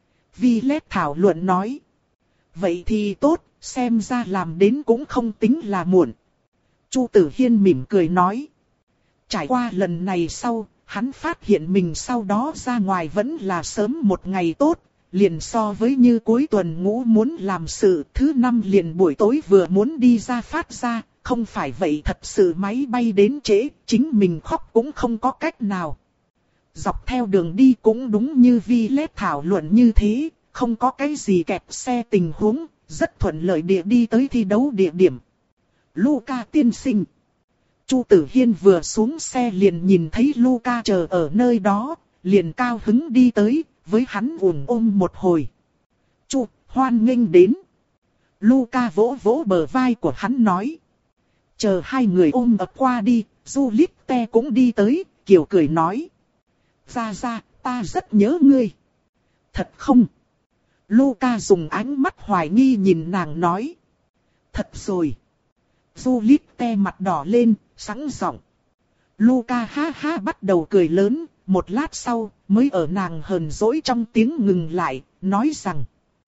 Vi lét thảo luận nói. Vậy thì tốt, xem ra làm đến cũng không tính là muộn. Chu Tử Hiên mỉm cười nói. Trải qua lần này sau, hắn phát hiện mình sau đó ra ngoài vẫn là sớm một ngày tốt. Liền so với như cuối tuần ngũ muốn làm sự, thứ năm liền buổi tối vừa muốn đi ra phát ra, không phải vậy thật sự máy bay đến trễ, chính mình khóc cũng không có cách nào. Dọc theo đường đi cũng đúng như Vi lét thảo luận như thế, không có cái gì kẹt xe tình huống, rất thuận lợi địa đi tới thi đấu địa điểm. Luca tiên sinh. Chu Tử Hiên vừa xuống xe liền nhìn thấy Luca chờ ở nơi đó, liền cao hứng đi tới, với hắn ủng ôm một hồi. Chu, hoan nghênh đến. Luca vỗ vỗ bờ vai của hắn nói. Chờ hai người ôm ập qua đi, Juliette cũng đi tới, kiểu cười nói. Ra ra, ta rất nhớ ngươi. Thật không? Luca dùng ánh mắt hoài nghi nhìn nàng nói. Thật rồi. Juliette mặt đỏ lên, sẵn giọng. Luca ha ha bắt đầu cười lớn, một lát sau mới ở nàng hờn dỗi trong tiếng ngừng lại, nói rằng.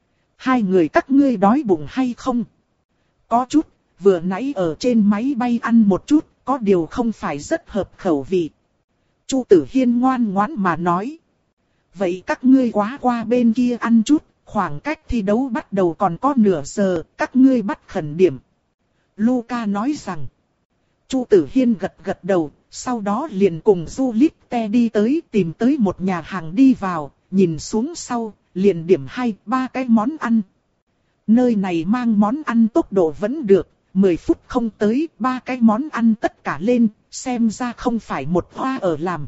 Hai người các ngươi đói bụng hay không? Có chút, vừa nãy ở trên máy bay ăn một chút, có điều không phải rất hợp khẩu vị. Chu Tử Hiên ngoan ngoãn mà nói. Vậy các ngươi quá qua bên kia ăn chút, khoảng cách thi đấu bắt đầu còn có nửa giờ, các ngươi bắt khẩn điểm. Luca nói rằng. Chu Tử Hiên gật gật đầu, sau đó liền cùng Juliette đi tới tìm tới một nhà hàng đi vào, nhìn xuống sau, liền điểm hai ba cái món ăn. Nơi này mang món ăn tốc độ vẫn được, mười phút không tới, ba cái món ăn tất cả lên, xem ra không phải một hoa ở làm.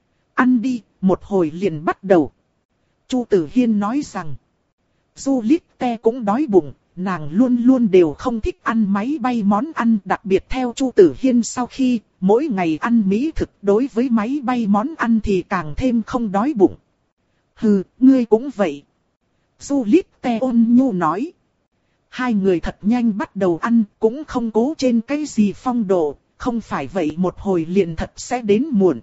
Ăn đi, một hồi liền bắt đầu. Chu Tử Hiên nói rằng, Juliette cũng đói bụng. Nàng luôn luôn đều không thích ăn máy bay món ăn, đặc biệt theo Chu Tử Hiên sau khi mỗi ngày ăn mỹ thực, đối với máy bay món ăn thì càng thêm không đói bụng. Hừ, ngươi cũng vậy. Juliette ôn nhu nói. Hai người thật nhanh bắt đầu ăn, cũng không cố trên cái gì phong độ, không phải vậy một hồi liền thật sẽ đến muộn.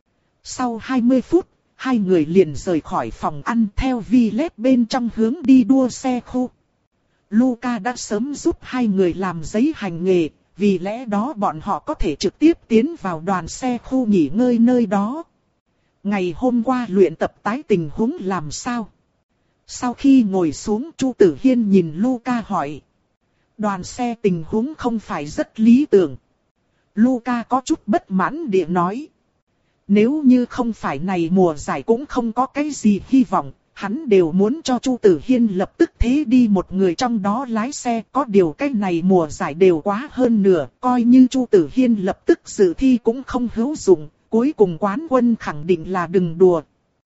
Sau hai mươi phút, hai người liền rời khỏi phòng ăn theo Vi lét bên trong hướng đi đua xe khu. Luca đã sớm giúp hai người làm giấy hành nghề, vì lẽ đó bọn họ có thể trực tiếp tiến vào đoàn xe khu nghỉ ngơi nơi đó. Ngày hôm qua luyện tập tái tình huống làm sao? Sau khi ngồi xuống, Chu Tử Hiên nhìn Luca hỏi. Đoàn xe tình huống không phải rất lý tưởng. Luca có chút bất mãn địa nói. Nếu như không phải này mùa giải cũng không có cái gì hy vọng, hắn đều muốn cho Chu Tử Hiên lập tức thế đi một người trong đó lái xe. Có điều cái này mùa giải đều quá hơn nửa, coi như Chu Tử Hiên lập tức dự thi cũng không hữu dụng, cuối cùng quán quân khẳng định là đừng đùa.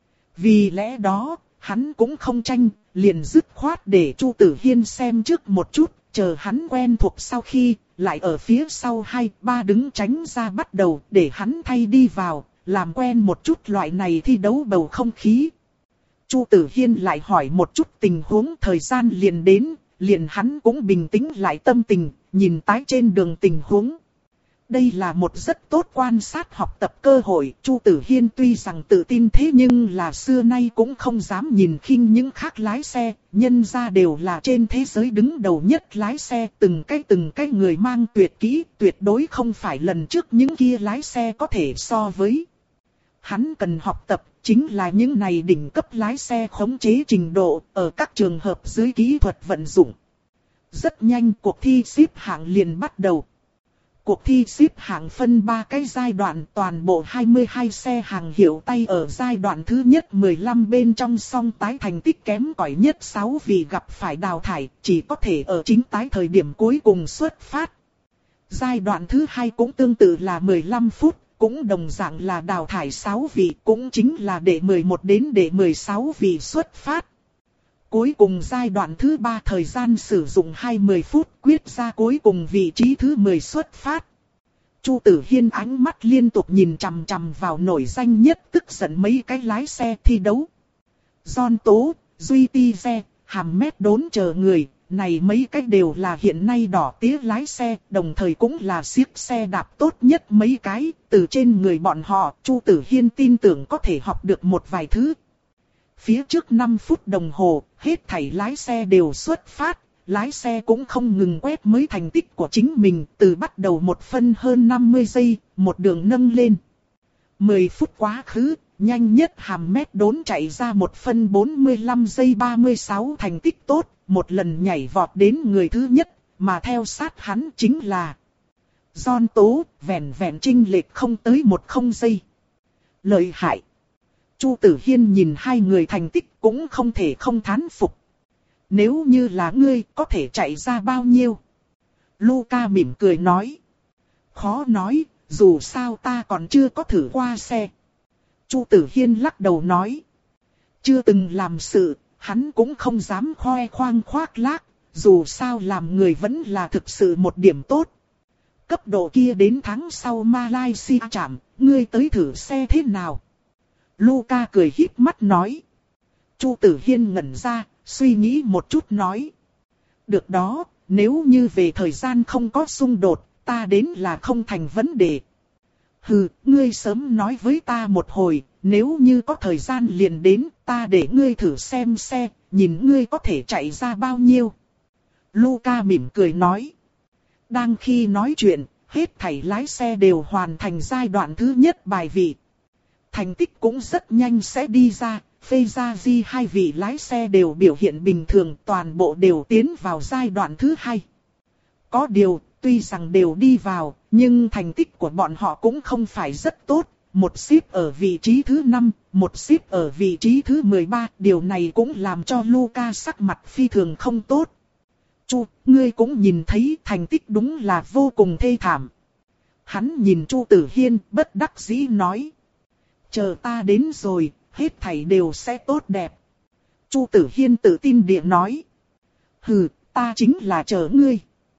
Vì lẽ đó, hắn cũng không tranh, liền dứt khoát để Chu Tử Hiên xem trước một chút, chờ hắn quen thuộc sau khi, lại ở phía sau hai ba đứng tránh ra bắt đầu để hắn thay đi vào, làm quen một chút loại này thi đấu bầu không khí. Chu Tử Hiên lại hỏi một chút tình huống, thời gian liền đến, liền hắn cũng bình tĩnh lại tâm tình, nhìn tái trên đường tình huống. Đây là một rất tốt quan sát học tập cơ hội, Chu Tử Hiên tuy rằng tự tin thế nhưng là xưa nay cũng không dám nhìn khinh những khác lái xe, nhân ra đều là trên thế giới đứng đầu nhất lái xe, từng cái từng cái người mang tuyệt kỹ, tuyệt đối không phải lần trước những kia lái xe có thể so với. Hắn cần học tập chính là những này đỉnh cấp lái xe khống chế trình độ ở các trường hợp dưới kỹ thuật vận dụng. Rất nhanh cuộc thi xếp hạng liền bắt đầu. Cuộc thi xếp hạng phân ba cái giai đoạn, toàn bộ hai mươi hai xe hàng hiệu tay ở giai đoạn thứ nhất mười lăm bên trong song tái thành tích kém cỏi nhất sáu vị gặp phải đào thải, chỉ có thể ở chính tái thời điểm cuối cùng xuất phát. Giai đoạn thứ hai cũng tương tự là mười lăm phút, cũng đồng dạng là đào thải sáu vị, cũng chính là đệ mười một đến đệ mười sáu vị xuất phát. Cuối cùng giai đoạn thứ ba thời gian sử dụng hai mươi phút, quyết ra cuối cùng vị trí thứ mười xuất phát. Chu Tử Hiên ánh mắt liên tục nhìn chằm chằm vào nổi danh nhất tức giận mấy cái lái xe thi đấu. John Tố, Duy Ti Xe, Hàm Mét Đốn chờ người, này mấy cái đều là hiện nay đỏ tía lái xe, đồng thời cũng là siếc xe đạp tốt nhất mấy cái, từ trên người bọn họ, Chu Tử Hiên tin tưởng có thể học được một vài thứ. Phía trước năm phút đồng hồ, hết thảy lái xe đều xuất phát, lái xe cũng không ngừng quét mới thành tích của chính mình, từ bắt đầu một phân hơn năm mươi giây, một đường nâng lên. mười phút quá khứ, nhanh nhất Hàm Mét Đốn chạy ra một phân bốn mươi lăm giây ba mươi sáu thành tích tốt, một lần nhảy vọt đến người thứ nhất, mà theo sát hắn chính là John Tố, vẹn vẹn chênh lệch không tới một không giây. Lợi hại. Chu Tử Hiên nhìn hai người thành tích cũng không thể không thán phục. Nếu như là ngươi, có thể chạy ra bao nhiêu? Luca mỉm cười nói. Khó nói, dù sao ta còn chưa có thử qua xe. Chu Tử Hiên lắc đầu nói. Chưa từng làm sự, hắn cũng không dám khoe khoang khoác lác, dù sao làm người vẫn là thực sự một điểm tốt. Cấp độ kia đến tháng sau Malaysia chạm, ngươi tới thử xe thế nào? Luca cười híp mắt nói. Chu Tử Hiên ngẩn ra, suy nghĩ một chút nói. Được đó, nếu như về thời gian không có xung đột, ta đến là không thành vấn đề. Hừ, ngươi sớm nói với ta một hồi, nếu như có thời gian liền đến, ta để ngươi thử xem xe, nhìn ngươi có thể chạy ra bao nhiêu. Luca mỉm cười nói. Đang khi nói chuyện, hết thảy lái xe đều hoàn thành giai đoạn thứ nhất bài vị. Thành tích cũng rất nhanh sẽ đi ra, phê ra di hai vị lái xe đều biểu hiện bình thường, toàn bộ đều tiến vào giai đoạn thứ hai. Có điều, tuy rằng đều đi vào, nhưng thành tích của bọn họ cũng không phải rất tốt, một xếp ở vị trí thứ năm, một xếp ở vị trí thứ mười ba, điều này cũng làm cho Luca sắc mặt phi thường không tốt. Chu, ngươi cũng nhìn thấy thành tích đúng là vô cùng thê thảm. Hắn nhìn Chu Tử Hiên bất đắc dĩ nói. Chờ ta đến rồi, hết thảy đều sẽ tốt đẹp. Chu Tử Hiên tự tin địa nói. Hừ, ta chính là chờ ngươi.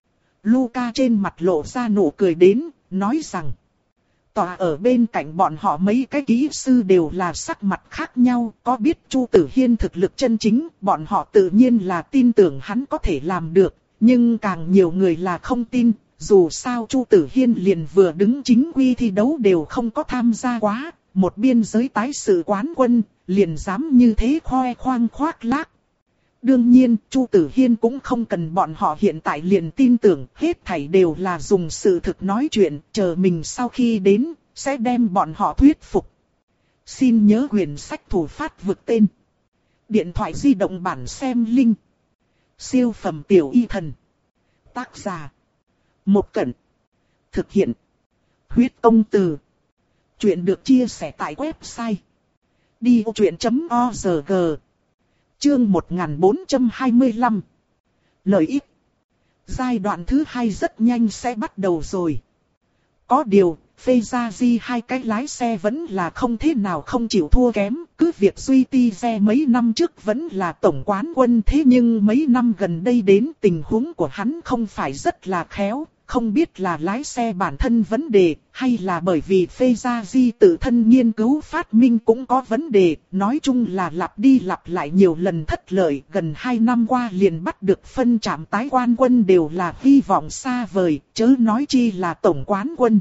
Luca trên mặt lộ ra nụ cười đến, nói rằng. Tòa ở bên cạnh bọn họ mấy cái kỹ sư đều là sắc mặt khác nhau, có biết Chu Tử Hiên thực lực chân chính, bọn họ tự nhiên là tin tưởng hắn có thể làm được, nhưng càng nhiều người là không tin, dù sao Chu Tử Hiên liền vừa đứng chính quy thi đấu đều không có tham gia quá, một biên giới tái sự quán quân, liền dám như thế khoe khoang khoác lác. Đương nhiên, Chu Tử Hiên cũng không cần bọn họ hiện tại liền tin tưởng, hết thảy đều là dùng sự thực nói chuyện, chờ mình sau khi đến, sẽ đem bọn họ thuyết phục. Xin nhớ quyển sách thủ phát vực tên. Điện thoại di động bản xem link. Siêu phẩm tiểu y thần. Tác giả. Một Cẩn. Thực hiện. Huyết Công Từ. Chuyện được chia sẻ tại website. đi ô chuyện chấm org. Chương một nghìn bốn trăm hai mươi lăm. Lợi ích. Giai đoạn thứ hai rất nhanh sẽ bắt đầu rồi. Có điều, phê ra di hai cái lái xe vẫn là không thế nào không chịu thua kém. Cứ việc Duy Ti xe mấy năm trước vẫn là tổng quán quân, thế nhưng mấy năm gần đây đến tình huống của hắn không phải rất là khéo. Không biết là lái xe bản thân vấn đề, hay là bởi vì phê ra di tự thân nghiên cứu phát minh cũng có vấn đề. Nói chung là lặp đi lặp lại nhiều lần thất lợi, gần hai năm qua liền bắt được phân trạm tái quan quân đều là hy vọng xa vời, chớ nói chi là tổng quán quân.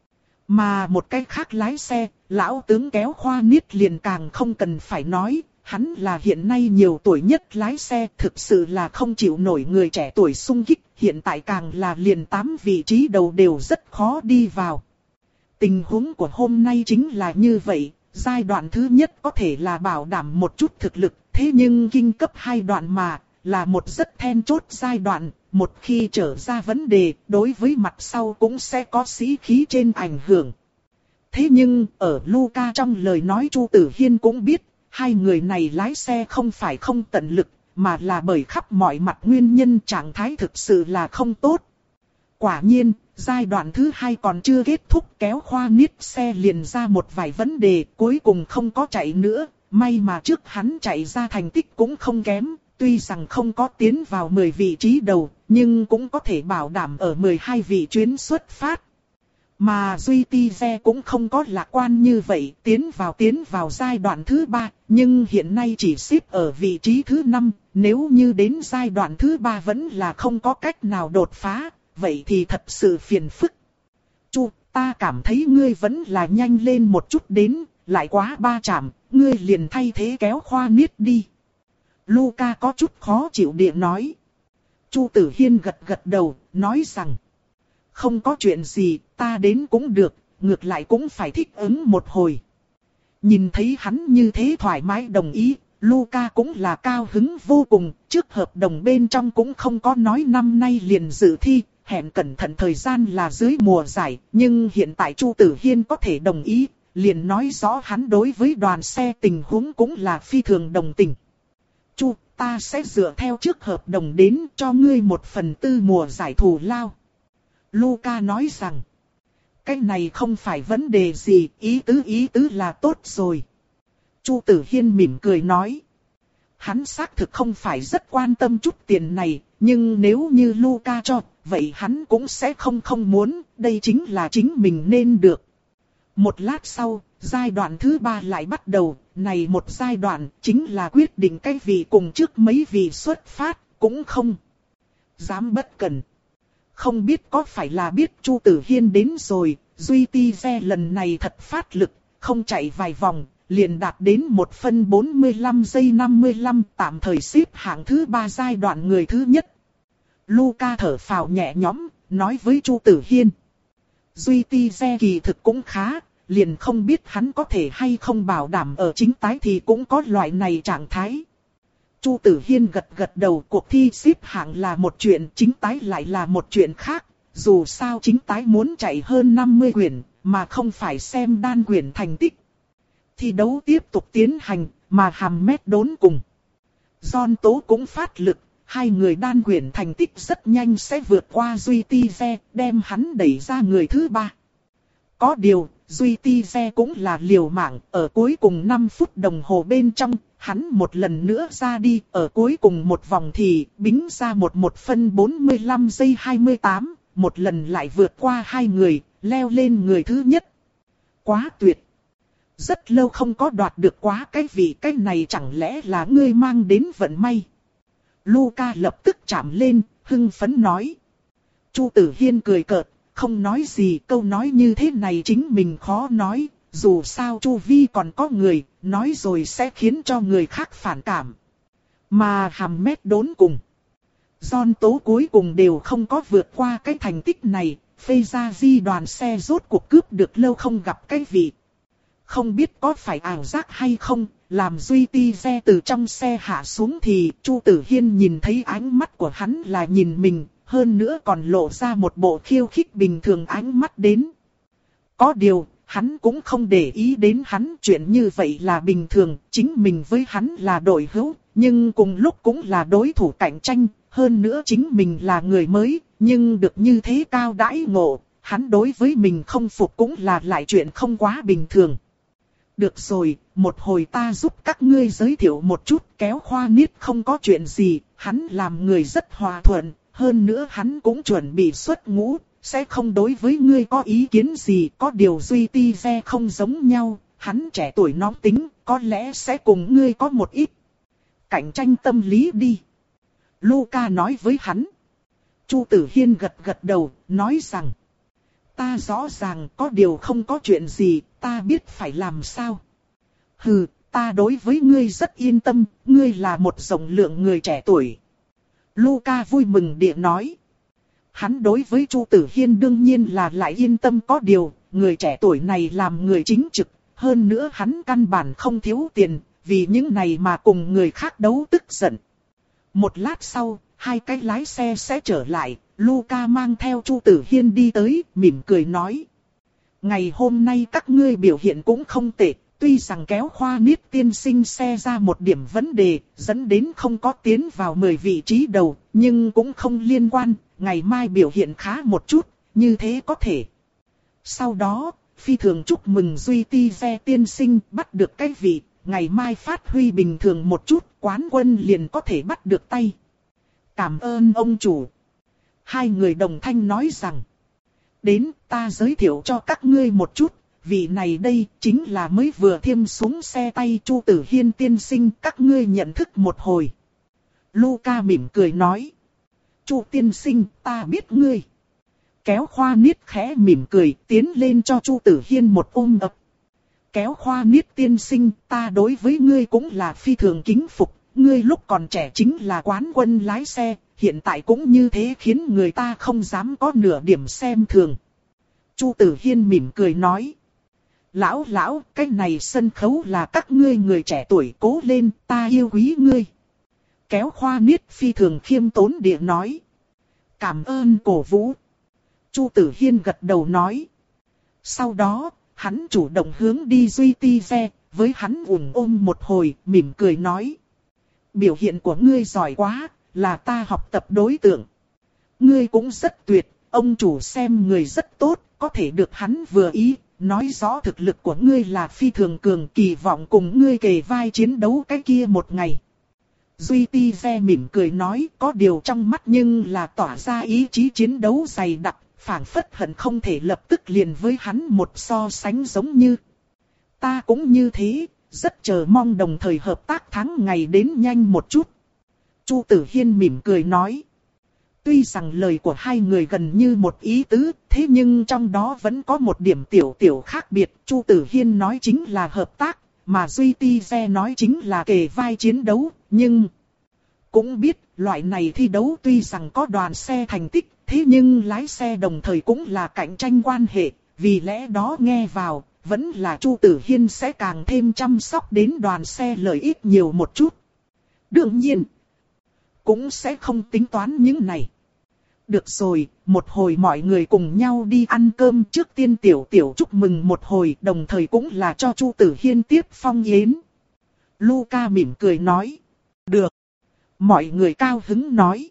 Mà một cái khác lái xe, lão tướng Kéo Khoa Niết liền càng không cần phải nói. Hắn là hiện nay nhiều tuổi nhất lái xe, thực sự là không chịu nổi người trẻ tuổi xung kích, hiện tại càng là liền tám vị trí đầu đều rất khó đi vào. Tình huống của hôm nay chính là như vậy, giai đoạn thứ nhất có thể là bảo đảm một chút thực lực, thế nhưng kinh cấp hai đoạn mà, là một rất then chốt giai đoạn, một khi trở ra vấn đề, đối với mặt sau cũng sẽ có sĩ khí trên ảnh hưởng. Thế nhưng, ở Luca trong lời nói Chu Tử Hiên cũng biết, hai người này lái xe không phải không tận lực, mà là bởi khắp mọi mặt nguyên nhân trạng thái thực sự là không tốt. Quả nhiên, giai đoạn thứ hai còn chưa kết thúc, Kéo Khoa Niết xe liền ra một vài vấn đề, cuối cùng không có chạy nữa. May mà trước hắn chạy ra thành tích cũng không kém, tuy rằng không có tiến vào mười vị trí đầu, nhưng cũng có thể bảo đảm ở mười hai vị chuyến xuất phát. Mà Duy Ti xe cũng không có lạc quan như vậy, tiến vào tiến vào giai đoạn thứ ba, nhưng hiện nay chỉ xếp ở vị trí thứ năm, nếu như đến giai đoạn thứ ba vẫn là không có cách nào đột phá, vậy thì thật sự phiền phức. Chu, ta cảm thấy ngươi vẫn là nhanh lên một chút đến, lại quá ba trạm, ngươi liền thay thế Kéo Khoa Niết đi. Luca có chút khó chịu địa nói. Chu Tử Hiên gật gật đầu, nói rằng. Không có chuyện gì, ta đến cũng được, ngược lại cũng phải thích ứng một hồi. Nhìn thấy hắn như thế thoải mái đồng ý, Luca cũng là cao hứng vô cùng, trước hợp đồng bên trong cũng không có nói năm nay liền dự thi, hẹn cẩn thận thời gian là dưới mùa giải, nhưng hiện tại Chu Tử Hiên có thể đồng ý, liền nói rõ hắn đối với đoàn xe tình huống cũng là phi thường đồng tình. Chu, ta sẽ dựa theo trước hợp đồng đến cho ngươi một phần tư mùa giải thù lao. Luca nói rằng, cái này không phải vấn đề gì, ý tứ ý tứ là tốt rồi. Chu Tử Hiên mỉm cười nói, hắn xác thực không phải rất quan tâm chút tiền này, nhưng nếu như Luca cho, vậy hắn cũng sẽ không không muốn, đây chính là chính mình nên được. Một lát sau, giai đoạn thứ ba lại bắt đầu, này một giai đoạn chính là quyết định cái vị cùng trước mấy vị xuất phát, cũng không dám bất cẩn. Không biết có phải là biết Chu Tử Hiên đến rồi, Duy Ti xe lần này thật phát lực, không chạy vài vòng, liền đạt đến một phân bốn mươi lăm giây năm mươi lăm, tạm thời xếp hạng thứ ba giai đoạn người thứ nhất. Luca thở phào nhẹ nhõm, nói với Chu Tử Hiên. Duy Ti xe kỳ thực cũng khá, liền không biết hắn có thể hay không bảo đảm ở chính tái thì cũng có loại này trạng thái. Chu Tử Hiên gật gật đầu, cuộc thi xếp hạng là một chuyện, chính tái lại là một chuyện khác. Dù sao chính tái muốn chạy hơn năm mươi quyển, mà không phải xem đan quyển thành tích. Thi đấu tiếp tục tiến hành, mà Hàm Mét đốn cùng. John Tố cũng phát lực, hai người đan quyển thành tích rất nhanh sẽ vượt qua Duy Ti xe, đem hắn đẩy ra người thứ ba. Có điều, Duy Ti xe cũng là liều mạng, ở cuối cùng năm phút đồng hồ bên trong, hắn một lần nữa ra đi, ở cuối cùng một vòng thì bính ra một một phân bốn mươi lăm giây hai mươi tám, một lần lại vượt qua hai người, leo lên người thứ nhất. Quá tuyệt! Rất lâu không có đoạt được quá cái vị, cái này chẳng lẽ là ngươi mang đến vận may? Luca lập tức chạm lên, hưng phấn nói. Chu Tử Hiên cười cợt, không nói gì, câu nói như thế này chính mình khó nói, dù sao chu vi còn có người, nói rồi sẽ khiến cho người khác phản cảm. Mà Hammett đốn cùng John Tố cuối cùng đều không có vượt qua cái thành tích này, Ferrari đoàn xe rốt cuộc cướp được lâu không gặp cái vị. Không biết có phải ảo giác hay không, làm Duy Ti xe từ trong xe hạ xuống thì Chu Tử Hiên nhìn thấy ánh mắt của hắn là nhìn mình, hơn nữa còn lộ ra một bộ khiêu khích bình thường ánh mắt đến. Có điều, hắn cũng không để ý đến hắn, chuyện như vậy là bình thường, chính mình với hắn là đội hữu, nhưng cùng lúc cũng là đối thủ cạnh tranh, hơn nữa chính mình là người mới, nhưng được như thế cao đãi ngộ, hắn đối với mình không phục cũng là lại chuyện không quá bình thường. Được rồi, một hồi ta giúp các ngươi giới thiệu một chút, Kéo Khoa Niết không có chuyện gì, hắn làm người rất hòa thuận, hơn nữa hắn cũng chuẩn bị xuất ngũ, sẽ không đối với ngươi có ý kiến gì, có điều Duy Ti Ve không giống nhau, hắn trẻ tuổi nóng tính, có lẽ sẽ cùng ngươi có một ít cạnh tranh tâm lý đi. Luca nói với hắn. Chu Tử Hiên gật gật đầu, nói rằng, ta rõ ràng có điều không có chuyện gì, ta biết phải làm sao. Hừ, ta đối với ngươi rất yên tâm, ngươi là một rộng lượng người trẻ tuổi. Luca vui mừng địa nói. Hắn đối với Chu Tử Hiên đương nhiên là lại yên tâm, có điều, người trẻ tuổi này làm người chính trực, hơn nữa hắn căn bản không thiếu tiền, vì những này mà cùng người khác đấu tức giận. Một lát sau, hai cái lái xe sẽ trở lại, Luca mang theo Chu Tử Hiên đi tới, mỉm cười nói. Ngày hôm nay các ngươi biểu hiện cũng không tệ, tuy rằng Kéo Khoa Niết tiên sinh xe ra một điểm vấn đề, dẫn đến không có tiến vào mười vị trí đầu, nhưng cũng không liên quan, ngày mai biểu hiện khá một chút, như thế có thể. Sau đó, phi thường chúc mừng Duy Ti Ve tiên sinh bắt được cái vị, ngày mai phát huy bình thường một chút, quán quân liền có thể bắt được tay. Cảm ơn ông chủ. Hai người đồng thanh nói rằng, đến ta giới thiệu cho các ngươi một chút, vị này đây chính là mới vừa thiêm xuống xe tay Chu Tử Hiên tiên sinh, các ngươi nhận thức một hồi. Luca mỉm cười nói, Chu tiên sinh, ta biết ngươi. Kéo Khoa Niết khẽ mỉm cười, tiến lên cho Chu Tử Hiên một ôm ấp. Kéo Khoa Niết tiên sinh, ta đối với ngươi cũng là phi thường kính phục, ngươi lúc còn trẻ chính là quán quân lái xe, hiện tại cũng như thế khiến người ta không dám có nửa điểm xem thường. Chu Tử Hiên mỉm cười nói, lão lão, cái này sân khấu là các ngươi người trẻ tuổi, cố lên, ta yêu quý ngươi. Kéo Khoa Niết phi thường khiêm tốn địa nói, cảm ơn cổ vũ. Chu Tử Hiên gật đầu nói. Sau đó, hắn chủ động hướng đi Duy Ti Ve, với hắn ủng ôm một hồi, mỉm cười nói. Biểu hiện của ngươi giỏi quá, là ta học tập đối tượng. Ngươi cũng rất tuyệt, ông chủ xem người rất tốt, có thể được hắn vừa ý, nói rõ thực lực của ngươi là phi thường cường, kỳ vọng cùng ngươi kề vai chiến đấu cái kia một ngày. Duy Ti Ve mỉm cười nói, có điều trong mắt nhưng là tỏa ra ý chí chiến đấu dày đặc, phảng phất hận không thể lập tức liền với hắn một so sánh giống như. Ta cũng như thế, rất chờ mong đồng thời hợp tác tháng ngày đến nhanh một chút. Chu Tử Hiên mỉm cười nói. Tuy rằng lời của hai người gần như một ý tứ, thế nhưng trong đó vẫn có một điểm tiểu tiểu khác biệt. Chu Tử Hiên nói chính là hợp tác, mà Duy Ti Ve nói chính là kề vai chiến đấu, nhưng cũng biết loại này thi đấu tuy rằng có đoàn xe thành tích, thế nhưng lái xe đồng thời cũng là cạnh tranh quan hệ, vì lẽ đó nghe vào, vẫn là Chu Tử Hiên sẽ càng thêm chăm sóc đến đoàn xe lợi ích nhiều một chút. Đương nhiên, cũng sẽ không tính toán những này. Được rồi, một hồi mọi người cùng nhau đi ăn cơm, trước tiên tiểu tiểu chúc mừng một hồi, đồng thời cũng là cho Chu Tử Hiên tiếp phong yến. Luca mỉm cười nói. Được. Mọi người cao hứng nói.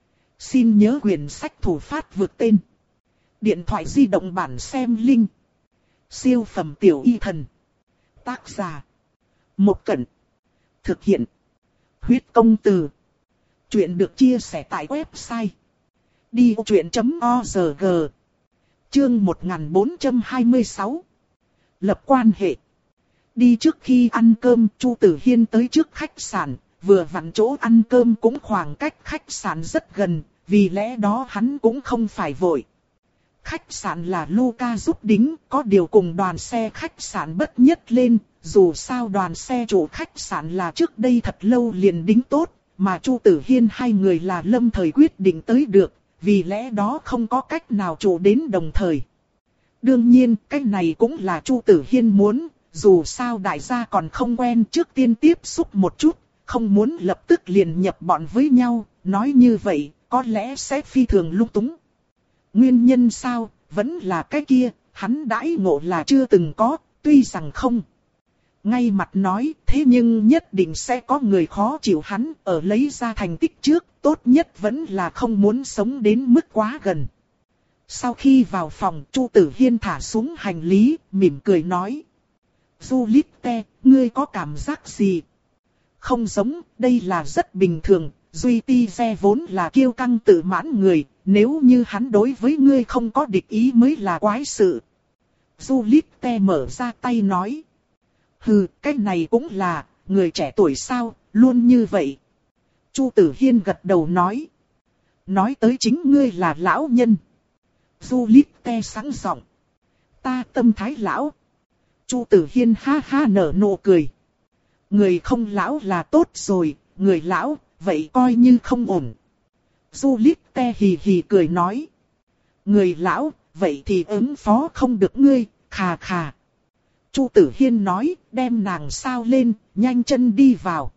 Xin nhớ quyển sách thủ phát vượt tên. Điện thoại di động bản xem link. Siêu phẩm tiểu y thần. Tác giả. Một Cẩn. Thực hiện. Huyết công từ. Chuyện được chia sẻ tại website đi vô chuyện chấm org. Chương một nghìn bốn trăm hai mươi sáu. Lập quan hệ. Đi trước khi ăn cơm, Chu Tử Hiên tới trước khách sạn, vừa vặn chỗ ăn cơm cũng khoảng cách khách sạn rất gần, vì lẽ đó hắn cũng không phải vội. Khách sạn là Luca giúp đính, có điều cùng đoàn xe khách sạn bất nhất lên, dù sao đoàn xe chủ khách sạn là trước đây thật lâu liền đính tốt, mà Chu Tử Hiên hai người là lâm thời quyết định tới được, vì lẽ đó không có cách nào trụ đến đồng thời. Đương nhiên, cái này cũng là Chu Tử Hiên muốn, dù sao đại gia còn không quen, trước tiên tiếp xúc một chút, không muốn lập tức liền nhập bọn với nhau, nói như vậy, có lẽ sẽ phi thường lung túng. Nguyên nhân sao, vẫn là cái kia, hắn đãi ngộ là chưa từng có, tuy rằng không ngay mặt nói, thế nhưng nhất định sẽ có người khó chịu hắn, ở lấy ra thành tích trước, tốt nhất vẫn là không muốn sống đến mức quá gần. Sau khi vào phòng, Chu Tử Hiên thả xuống hành lý, mỉm cười nói. Juliette, ngươi có cảm giác gì? Không giống, đây là rất bình thường, Duy Ti Xe vốn là kiêu căng tự mãn người, nếu như hắn đối với ngươi không có địch ý mới là quái sự. Juliette mở ra tay nói. Hừ, cái này cũng là, người trẻ tuổi sao, luôn như vậy. Chu Tử Hiên gật đầu nói. Nói tới chính ngươi là lão nhân. Juliette sẵn giọng. Ta tâm thái lão. Chu Tử Hiên ha ha nở nụ cười. Người không lão là tốt rồi, người lão, vậy coi như không ổn. Juliette hì hì cười nói. Người lão, vậy thì ứng phó không được ngươi, khà khà. Chu Tử Hiên nói, đem nàng sao lên, nhanh chân đi vào.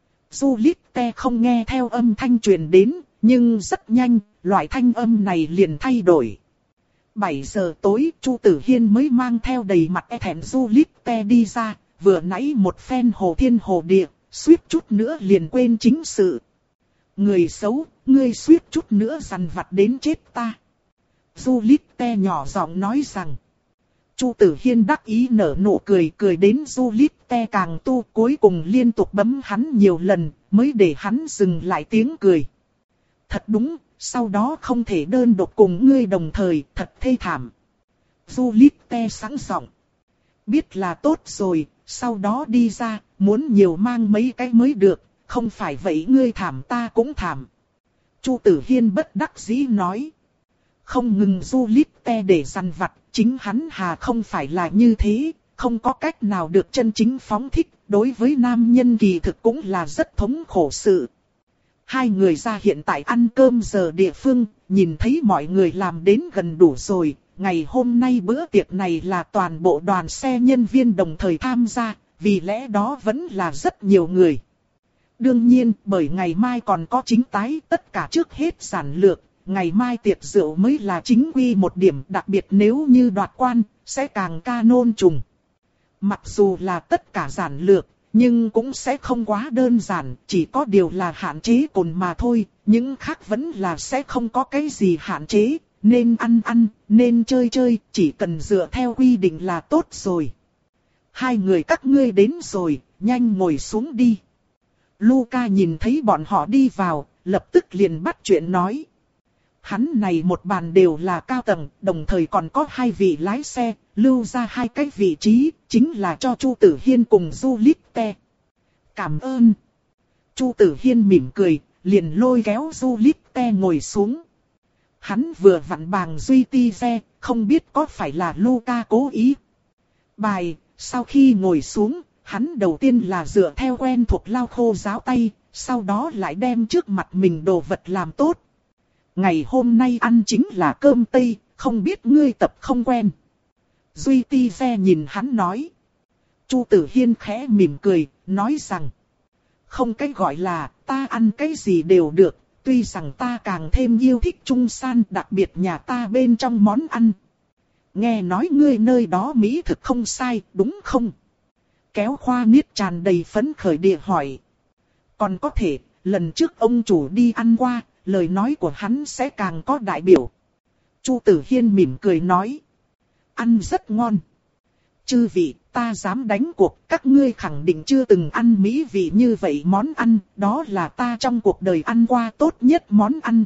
Juliette không nghe theo âm thanh truyền đến, nhưng rất nhanh, loại thanh âm này liền thay đổi. bảy giờ tối, Chu Tử Hiên mới mang theo đầy mặt e thẹn Juliette đi ra, vừa nãy một phen hồ thiên hồ địa, suýt chút nữa liền quên chính sự. Người xấu, ngươi suýt chút nữa dằn vặt đến chết ta. Juliette nhỏ giọng nói rằng. Chu Tử Hiên đắc ý nở nụ cười, cười đến Juliette càng tu, cuối cùng liên tục bấm hắn nhiều lần, mới để hắn dừng lại tiếng cười. Thật đúng, sau đó không thể đơn độc cùng ngươi đồng thời, thật thê thảm. Juliette sẵn giọng. Biết là tốt rồi, sau đó đi ra, muốn nhiều mang mấy cái mới được, không phải vậy ngươi thảm ta cũng thảm. Chu Tử Hiên bất đắc dĩ nói. Không ngừng Juliette để dằn vặt, chính hắn hà không phải là như thế, không có cách nào được chân chính phóng thích, đối với nam nhân kỳ thực cũng là rất thống khổ sự. Hai người ra hiện tại ăn cơm giờ địa phương, nhìn thấy mọi người làm đến gần đủ rồi, ngày hôm nay bữa tiệc này là toàn bộ đoàn xe nhân viên đồng thời tham gia, vì lẽ đó vẫn là rất nhiều người. Đương nhiên, bởi ngày mai còn có chính tái, tất cả trước hết giản lược. Ngày mai tiệc rượu mới là chính quy một điểm, đặc biệt nếu như đoạt quan, sẽ càng ca nôn trùng. Mặc dù là tất cả giản lược, nhưng cũng sẽ không quá đơn giản, chỉ có điều là hạn chế cồn mà thôi, những khác vẫn là sẽ không có cái gì hạn chế, nên ăn ăn, nên chơi chơi, chỉ cần dựa theo quy định là tốt rồi. Hai người các ngươi đến rồi, nhanh ngồi xuống đi. Luca nhìn thấy bọn họ đi vào, lập tức liền bắt chuyện nói. Hắn này một bàn đều là cao tầng, đồng thời còn có hai vị lái xe, lưu ra hai cái vị trí, chính là cho Chu Tử Hiên cùng Juliette. Cảm ơn. Chu Tử Hiên mỉm cười, liền lôi kéo Juliette ngồi xuống. Hắn vừa vặn bàng Duy Ti xe, không biết có phải là Luca cố ý. Bài, sau khi ngồi xuống, hắn đầu tiên là dựa theo quen thuộc lau khô ráo tay, sau đó lại đem trước mặt mình đồ vật làm tốt. Ngày hôm nay ăn chính là cơm Tây, không biết ngươi tập không quen. Duy Ti Ve nhìn hắn nói. Chu Tử Hiên khẽ mỉm cười, nói rằng. Không cái gọi là, ta ăn cái gì đều được, tuy rằng ta càng thêm yêu thích Trung San, đặc biệt nhà ta bên trong món ăn. Nghe nói ngươi nơi đó mỹ thực không sai, đúng không? Kéo Khoa Niết tràn đầy phấn khởi địa hỏi. Còn có thể, lần trước ông chủ đi ăn qua, lời nói của hắn sẽ càng có đại biểu. Chu Tử Hiên mỉm cười nói. Ăn rất ngon. Chư vị, ta dám đánh cuộc, các ngươi khẳng định chưa từng ăn mỹ vị như vậy món ăn, đó là ta trong cuộc đời ăn qua tốt nhất món ăn.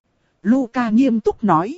Luca nghiêm túc nói.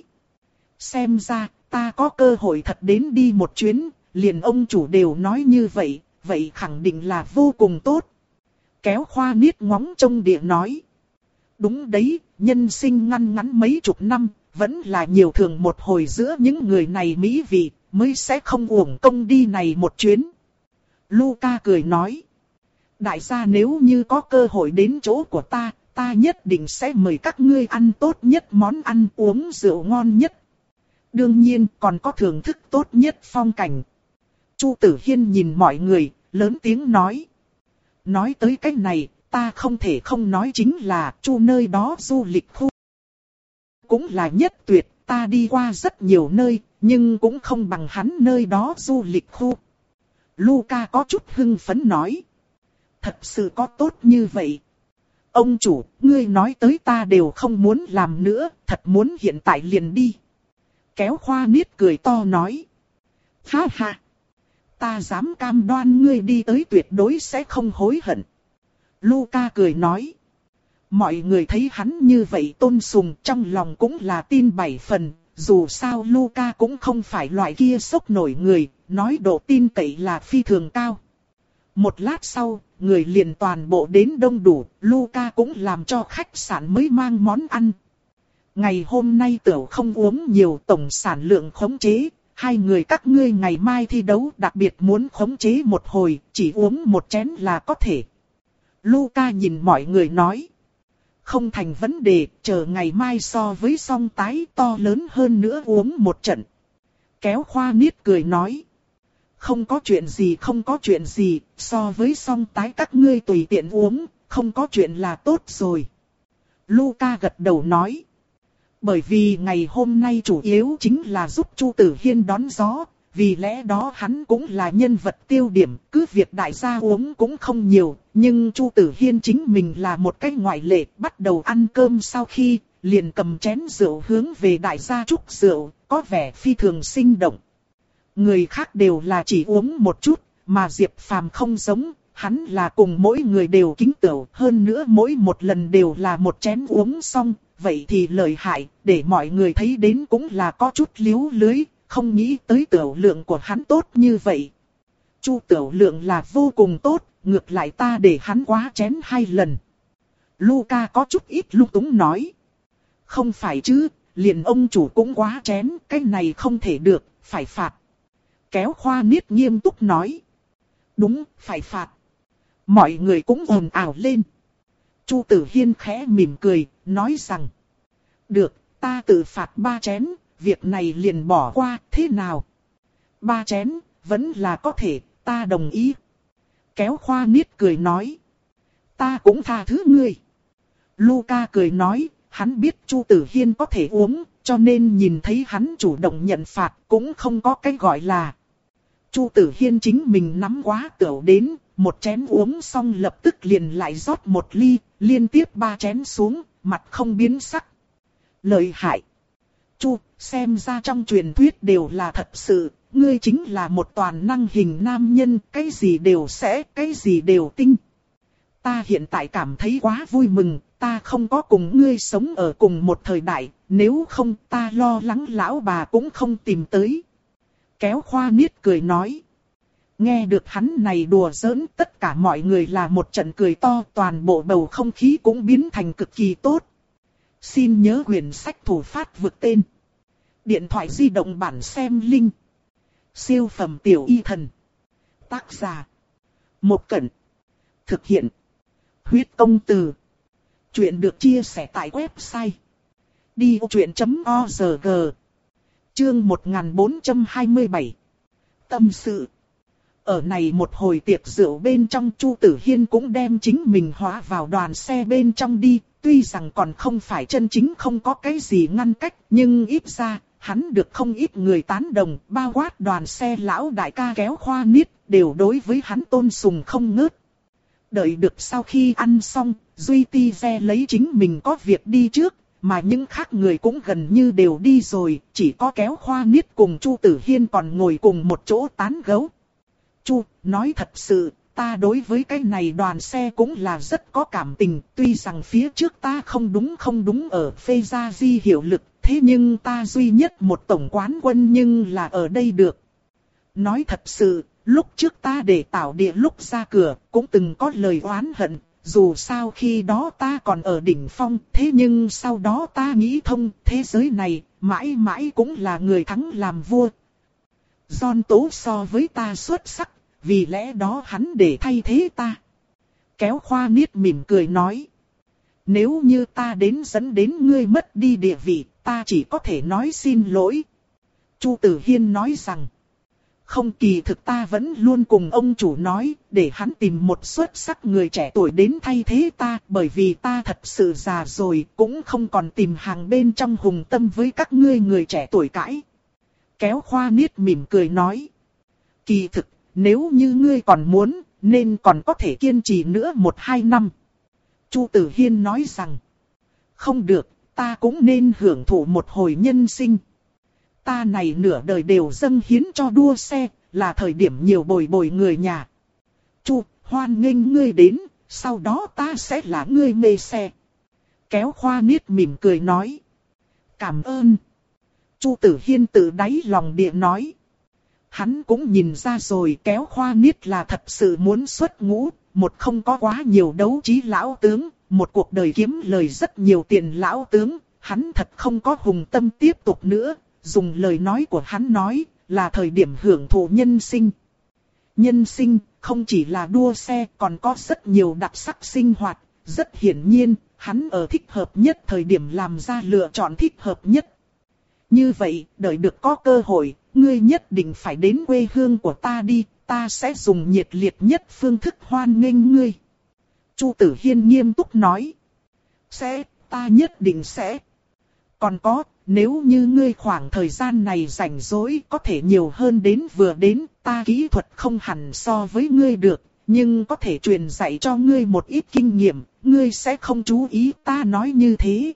Xem ra, ta có cơ hội thật đến đi một chuyến, liền ông chủ đều nói như vậy, vậy khẳng định là vô cùng tốt. Kéo Khoa Niết ngóng trông địa nói. Đúng đấy, nhân sinh ngăn ngắn mấy chục năm, vẫn là nhiều thường một hồi giữa những người này mỹ vị, mới sẽ không uổng công đi này một chuyến. Luca cười nói. đại gia nếu như có cơ hội đến chỗ của ta, ta nhất định sẽ mời các ngươi ăn tốt nhất món ăn, uống rượu ngon nhất. Đương nhiên còn có thưởng thức tốt nhất phong cảnh. Chu Tử Hiên nhìn mọi người, lớn tiếng nói. Nói tới cái này, ta không thể không nói chính là Chu nơi đó du lịch khu. Cũng là nhất tuyệt, ta đi qua rất nhiều nơi, nhưng cũng không bằng hắn nơi đó du lịch khu. Luca có chút hưng phấn nói. Thật sự có tốt như vậy. Ông chủ, ngươi nói tới ta đều không muốn làm nữa, thật muốn hiện tại liền đi. Kéo Khoa Niết cười to nói. Ha ha. Ta dám cam đoan ngươi đi tới tuyệt đối sẽ không hối hận. Luca cười nói. Mọi người thấy hắn như vậy tôn sùng trong lòng cũng là tin bảy phần. Dù sao Luca cũng không phải loại kia sốc nổi người, nói độ tin cậy là phi thường cao. Một lát sau, người liền toàn bộ đến đông đủ, Luca cũng làm cho khách sạn mới mang món ăn. Ngày hôm nay tửu không uống nhiều, tổng sản lượng khống chế, hai người các ngươi ngày mai thi đấu đặc biệt muốn khống chế một hồi, chỉ uống một chén là có thể. Luca nhìn mọi người nói. Không thành vấn đề, chờ ngày mai so với song tái to lớn hơn nữa uống một trận. Kéo Khoa Niết cười nói. Không có chuyện gì không có chuyện gì, so với song tái các ngươi tùy tiện uống, không có chuyện là tốt rồi. Luca gật đầu nói. Bởi vì ngày hôm nay chủ yếu chính là giúp Chu Tử Hiên đón gió, vì lẽ đó hắn cũng là nhân vật tiêu điểm, cứ việc đại gia uống cũng không nhiều, nhưng Chu Tử Hiên chính mình là một cái ngoại lệ, bắt đầu ăn cơm sau khi, liền cầm chén rượu hướng về đại gia chúc rượu, có vẻ phi thường sinh động. Người khác đều là chỉ uống một chút, mà Diệp Phàm không giống, hắn là cùng mỗi người đều kính tửu, hơn nữa mỗi một lần đều là một chén uống xong, vậy thì lợi hại, để mọi người thấy đến cũng là có chút líu lưới, không nghĩ tới tửu lượng của hắn tốt như vậy. Chu tửu lượng là vô cùng tốt, ngược lại ta để hắn quá chén hai lần. Luca có chút ít lung túng nói. Không phải chứ, liền ông chủ cũng quá chén, cái này không thể được, phải phạt. Kéo Khoa Niết nghiêm túc nói. Đúng, phải phạt. Mọi người cũng ồn ào lên. Chu Tử Hiên khẽ mỉm cười, nói rằng. Được, ta tự phạt ba chén, việc này liền bỏ qua, thế nào? Ba chén, vẫn là có thể, ta đồng ý. Kéo Khoa Niết cười nói. Ta cũng tha thứ ngươi. Luca cười nói, hắn biết Chu Tử Hiên có thể uống, cho nên nhìn thấy hắn chủ động nhận phạt cũng không có cái gọi là. Chu Tử Hiên chính mình nắm quá tửu đến, một chén uống xong lập tức liền lại rót một ly, liên tiếp ba chén xuống, mặt không biến sắc. Lợi hại. Chu, xem ra trong truyền thuyết đều là thật sự, ngươi chính là một toàn năng hình nam nhân, cái gì đều sẽ, cái gì đều tinh. Ta hiện tại cảm thấy quá vui mừng, ta không có cùng ngươi sống ở cùng một thời đại, nếu không ta lo lắng lão bà cũng không tìm tới. Kéo Khoa Niết cười nói. Nghe được hắn này đùa giỡn, tất cả mọi người là một trận cười to, toàn bộ bầu không khí cũng biến thành cực kỳ tốt. Xin nhớ quyển sách thủ phát vượt tên. Điện thoại di động bản xem link. Siêu phẩm tiểu y thần. Tác giả. Một Cẩn. Thực hiện. Huyết công từ. Chuyện được chia sẻ tại website. đi ô chuyện chấm org. Chương một nghìn bốn trăm hai mươi bảy. Tâm sự. Ở này một hồi tiệc rượu bên trong, Chu Tử Hiên cũng đem chính mình hóa vào đoàn xe bên trong đi. Tuy rằng còn không phải chân chính không có cái gì ngăn cách, nhưng ít ra, hắn được không ít người tán đồng, bao quát đoàn xe lão đại ca Kéo Khoa Niết, đều đối với hắn tôn sùng không ngớt. Đợi được sau khi ăn xong, Duy Ti Ve lấy chính mình có việc đi trước, mà những khác người cũng gần như đều đi rồi, chỉ có Kéo Khoa Niết cùng Chu Tử Hiên còn ngồi cùng một chỗ tán gẫu. Chu, nói thật sự, ta đối với cái này đoàn xe cũng là rất có cảm tình, tuy rằng phía trước ta không đúng không đúng ở phê gia di hiệu lực, thế nhưng ta duy nhất một tổng quán quân nhưng là ở đây được. Nói thật sự, lúc trước ta để Tảo Địa lúc ra cửa, cũng từng có lời oán hận, dù sao khi đó ta còn ở đỉnh phong, thế nhưng sau đó ta nghĩ thông, thế giới này, mãi mãi cũng là người thắng làm vua. John Tố so với ta xuất sắc, vì lẽ đó hắn để thay thế ta. Kéo Khoa Niết mỉm cười nói. Nếu như ta đến dẫn đến ngươi mất đi địa vị, ta chỉ có thể nói xin lỗi. Chu Tử Hiên nói rằng. Không, kỳ thực ta vẫn luôn cùng ông chủ nói, để hắn tìm một xuất sắc người trẻ tuổi đến thay thế ta, bởi vì ta thật sự già rồi, cũng không còn tìm hàng bên trong hùng tâm với các ngươi người trẻ tuổi cãi. Kéo Khoa Niết mỉm cười nói. Kỳ thực, nếu như ngươi còn muốn, nên còn có thể kiên trì nữa một hai năm. Chu Tử Hiên nói rằng. Không được, ta cũng nên hưởng thụ một hồi nhân sinh. Ta này nửa đời đều dâng hiến cho đua xe, là thời điểm nhiều bồi bồi người nhà. Chu, hoan nghênh ngươi đến, sau đó ta sẽ là ngươi mê xe. Kéo Khoa Niết mỉm cười nói. Cảm ơn. Chu Tử Hiên tự đáy lòng địa nói. Hắn cũng nhìn ra rồi, Kéo Khoa Niết là thật sự muốn xuất ngũ, một không có quá nhiều đấu trí lão tướng, một cuộc đời kiếm lời rất nhiều tiền lão tướng, hắn thật không có hùng tâm tiếp tục nữa. Dùng lời nói của hắn nói, là thời điểm hưởng thụ nhân sinh. Nhân sinh, không chỉ là đua xe, còn có rất nhiều đặc sắc sinh hoạt. Rất hiển nhiên, hắn ở thích hợp nhất thời điểm làm ra lựa chọn thích hợp nhất. Như vậy, đợi được có cơ hội, ngươi nhất định phải đến quê hương của ta đi, ta sẽ dùng nhiệt liệt nhất phương thức hoan nghênh ngươi. Chu Tử Hiên nghiêm túc nói. Sẽ, ta nhất định sẽ. Còn có, nếu như ngươi khoảng thời gian này rảnh rỗi có thể nhiều hơn đến vừa đến, ta kỹ thuật không hẳn so với ngươi được, nhưng có thể truyền dạy cho ngươi một ít kinh nghiệm, ngươi sẽ không chú ý ta nói như thế.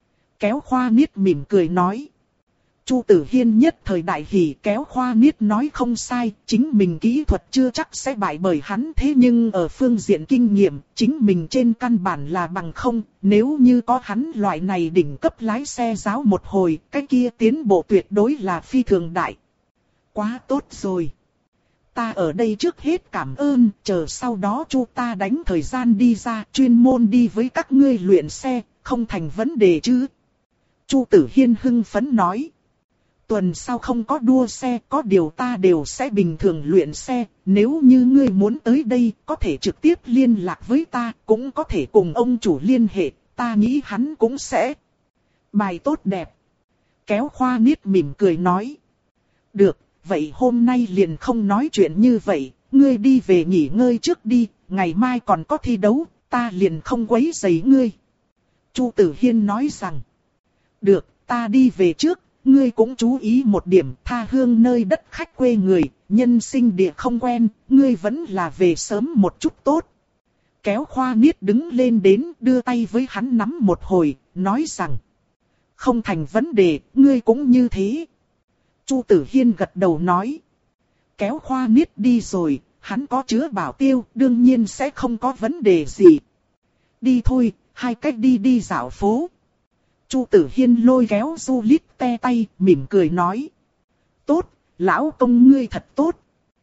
Kéo Khoa Niết mỉm cười nói. Chu Tử Hiên nhất thời đại hỉ, Kéo Khoa Niết nói không sai, chính mình kỹ thuật chưa chắc sẽ bại bởi hắn, thế nhưng ở phương diện kinh nghiệm, chính mình trên căn bản là bằng không, nếu như có hắn loại này đỉnh cấp lái xe giáo một hồi, cái kia tiến bộ tuyệt đối là phi thường đại. Quá tốt rồi. Ta ở đây trước hết cảm ơn, chờ sau đó Chu ta đánh thời gian đi ra, chuyên môn đi với các ngươi luyện xe, không thành vấn đề chứ. Chu Tử Hiên hưng phấn nói. Tuần sau không có đua xe, có điều ta đều sẽ bình thường luyện xe, nếu như ngươi muốn tới đây, có thể trực tiếp liên lạc với ta, cũng có thể cùng ông chủ liên hệ, ta nghĩ hắn cũng sẽ. Bài tốt đẹp. Kéo Khoa Niết mỉm cười nói. Được, vậy hôm nay liền không nói chuyện như vậy, ngươi đi về nghỉ ngơi trước đi, ngày mai còn có thi đấu, ta liền không quấy rầy ngươi. Chu Tử Hiên nói rằng. Được, ta đi về trước. Ngươi cũng chú ý một điểm, tha hương nơi đất khách quê người, nhân sinh địa không quen, ngươi vẫn là về sớm một chút tốt. Kéo Khoa Niết đứng lên đến, đưa tay với hắn nắm một hồi, nói rằng. Không thành vấn đề, ngươi cũng như thế. Chu Tử Hiên gật đầu nói. Kéo Khoa Niết đi rồi, hắn có chứa bảo tiêu, đương nhiên sẽ không có vấn đề gì. Đi thôi, hai cách đi đi dạo phố. Chu Tử Hiên lôi kéo Du Lít te tay, mỉm cười nói. Tốt, lão công ngươi thật tốt.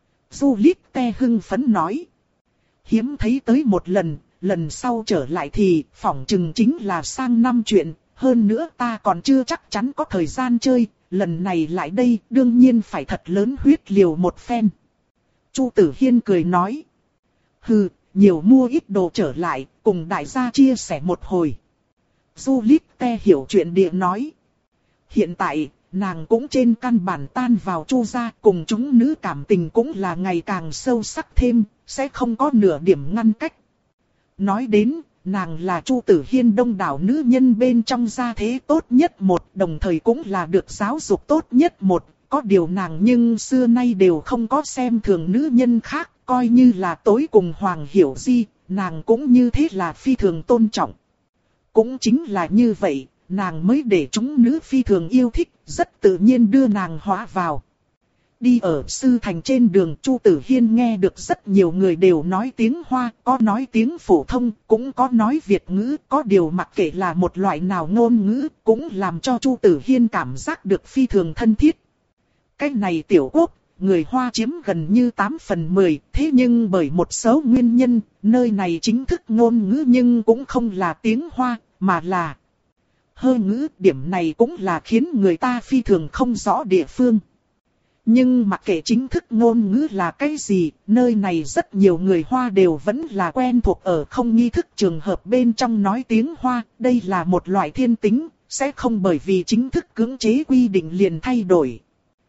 Du Lít te hưng phấn nói. Hiếm thấy tới một lần, lần sau trở lại thì phỏng chừng chính là sang năm chuyện. Hơn nữa ta còn chưa chắc chắn có thời gian chơi, lần này lại đây đương nhiên phải thật lớn huyết liều một phen. Chu Tử Hiên cười nói. Hừ, nhiều mua ít đồ trở lại, cùng đại gia chia sẻ một hồi. Du Lít te hiểu chuyện địa nói. Hiện tại, nàng cũng trên căn bản tan vào Chu gia, cùng chúng nữ cảm tình cũng là ngày càng sâu sắc thêm, sẽ không có nửa điểm ngăn cách. Nói đến, nàng là Chu Tử Hiên đông đảo nữ nhân bên trong gia thế tốt nhất một, đồng thời cũng là được giáo dục tốt nhất một, có điều nàng nhưng xưa nay đều không có xem thường nữ nhân khác, coi như là tối cùng Hoàng Hiểu Di, nàng cũng như thế là phi thường tôn trọng. Cũng chính là như vậy, nàng mới để chúng nữ phi thường yêu thích, rất tự nhiên đưa nàng hóa vào. Đi ở Sư Thành trên đường, Chu Tử Hiên nghe được rất nhiều người đều nói tiếng Hoa, có nói tiếng phổ thông, cũng có nói Việt ngữ, có điều mặc kệ là một loại nào ngôn ngữ, cũng làm cho Chu Tử Hiên cảm giác được phi thường thân thiết. Cái này tiểu quốc, người Hoa chiếm gần như tám phần mười, thế nhưng bởi một số nguyên nhân, nơi này chính thức ngôn ngữ nhưng cũng không là tiếng Hoa, mà là Hơ ngữ. Điểm này cũng là khiến người ta phi thường không rõ địa phương. Nhưng mặc kệ chính thức ngôn ngữ là cái gì, nơi này rất nhiều người Hoa đều vẫn là quen thuộc ở không nghi thức trường hợp bên trong nói tiếng Hoa. Đây là một loại thiên tính, sẽ không bởi vì chính thức cưỡng chế quy định liền thay đổi.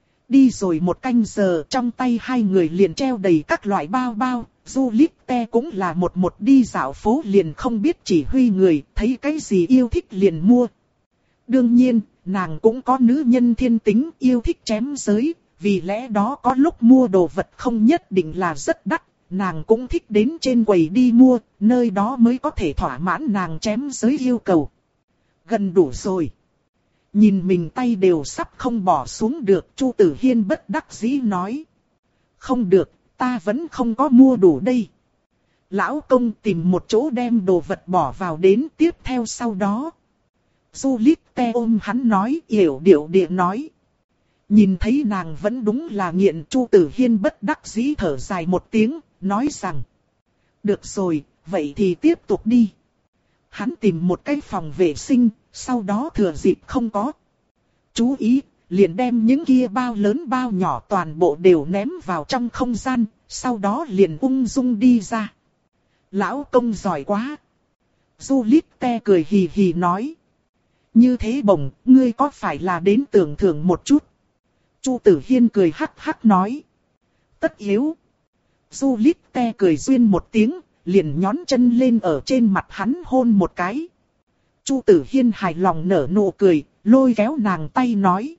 Đi rồi một canh giờ, trong tay hai người liền treo đầy các loại bao bao. Juliette cũng là một một đi dạo phố liền không biết chỉ huy người, thấy cái gì yêu thích liền mua. Đương nhiên, nàng cũng có nữ nhân thiên tính yêu thích chém giới, vì lẽ đó có lúc mua đồ vật không nhất định là rất đắt, nàng cũng thích đến trên quầy đi mua, nơi đó mới có thể thỏa mãn nàng chém giới yêu cầu. Gần đủ rồi. Nhìn mình tay đều sắp không bỏ xuống được, Chu Tử Hiên bất đắc dĩ nói. Không được, ta vẫn không có mua đủ đây. Lão công tìm một chỗ đem đồ vật bỏ vào đến tiếp theo sau đó. Juliette ôm hắn nói, yểu điệu địa nói. Nhìn thấy nàng vẫn đúng là nghiện, Chu Tử Hiên bất đắc dĩ thở dài một tiếng, nói rằng. Được rồi, vậy thì tiếp tục đi. Hắn tìm một cái phòng vệ sinh, sau đó thừa dịp không có. Chú ý, liền đem những kia bao lớn bao nhỏ toàn bộ đều ném vào trong không gian, sau đó liền ung dung đi ra. Lão công giỏi quá. Juliette cười hì hì nói. Như thế bổng, ngươi có phải là đến tưởng thưởng một chút? Chu Tử Hiên cười hắc hắc nói. Tất yếu. Juliette cười duyên một tiếng, liền nhón chân lên ở trên mặt hắn hôn một cái. Chu Tử Hiên hài lòng nở nụ cười, lôi kéo nàng tay nói.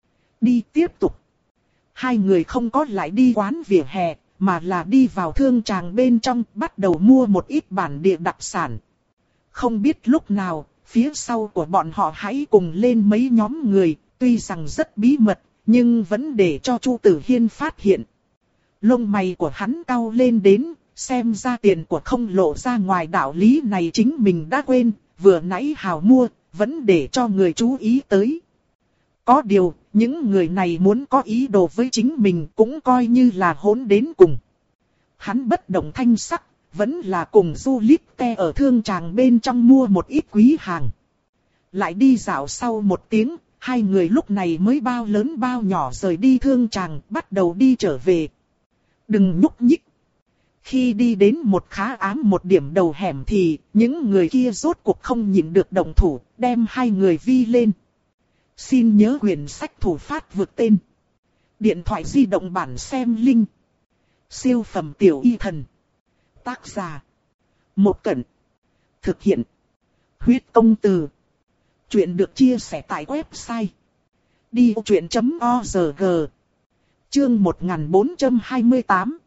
Đi tiếp tục. Hai người không có lại đi quán vỉa hè, mà là đi vào thương tràng bên trong, bắt đầu mua một ít bản địa đặc sản. Không biết lúc nào, phía sau của bọn họ hãy cùng lên mấy nhóm người, tuy rằng rất bí mật, nhưng vẫn để cho Chu Tử Hiên phát hiện. Lông mày của hắn cau lên đến, xem ra tiền của không lộ ra ngoài đạo lý này chính mình đã quên, vừa nãy hào mua, vẫn để cho người chú ý tới. Có điều, những người này muốn có ý đồ với chính mình cũng coi như là hỗn đến cùng. Hắn bất động thanh sắc, vẫn là cùng Juliette ở thương tràng bên trong mua một ít quý hàng. Lại đi dạo sau một tiếng, hai người lúc này mới bao lớn bao nhỏ rời đi thương tràng, bắt đầu đi trở về. Đừng nhúc nhích. Khi đi đến một khá ám một điểm đầu hẻm thì, những người kia rốt cuộc không nhịn được động thủ, đem hai người vi lên. Xin nhớ quyển sách thủ phát vượt tên. Điện thoại di động bản xem link. Siêu phẩm tiểu y thần. Tác giả. Một Cẩn. Thực hiện. Huyết công từ. Chuyện được chia sẻ tại website. đi vô chuyện chấm org. Chương một nghìn bốn trăm hai mươi tám.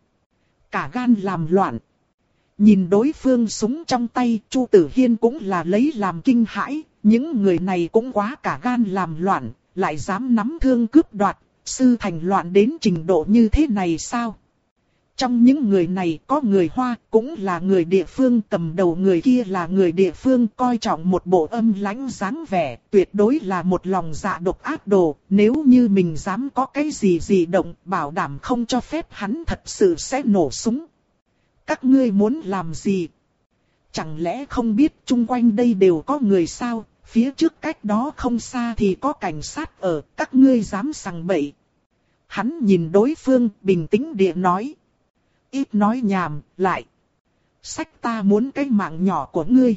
Cả gan làm loạn. Nhìn đối phương súng trong tay, Chu Tử Hiên cũng là lấy làm kinh hãi. Những người này cũng quá cả gan làm loạn, lại dám nắm thương cướp đoạt, sư thành loạn đến trình độ như thế này sao? Trong những người này có người Hoa, cũng là người địa phương, cầm đầu người kia là người địa phương, coi trọng một bộ âm lãnh dáng vẻ, tuyệt đối là một lòng dạ độc ác đồ, nếu như mình dám có cái gì gì động, bảo đảm không cho phép hắn thật sự sẽ nổ súng. Các ngươi muốn làm gì? Chẳng lẽ không biết chung quanh đây đều có người sao, phía trước cách đó không xa thì có cảnh sát ở, các ngươi dám sằng bậy. Hắn nhìn đối phương, bình tĩnh địa nói. Ít nói nhảm, lại. Sách ta muốn cái mạng nhỏ của ngươi.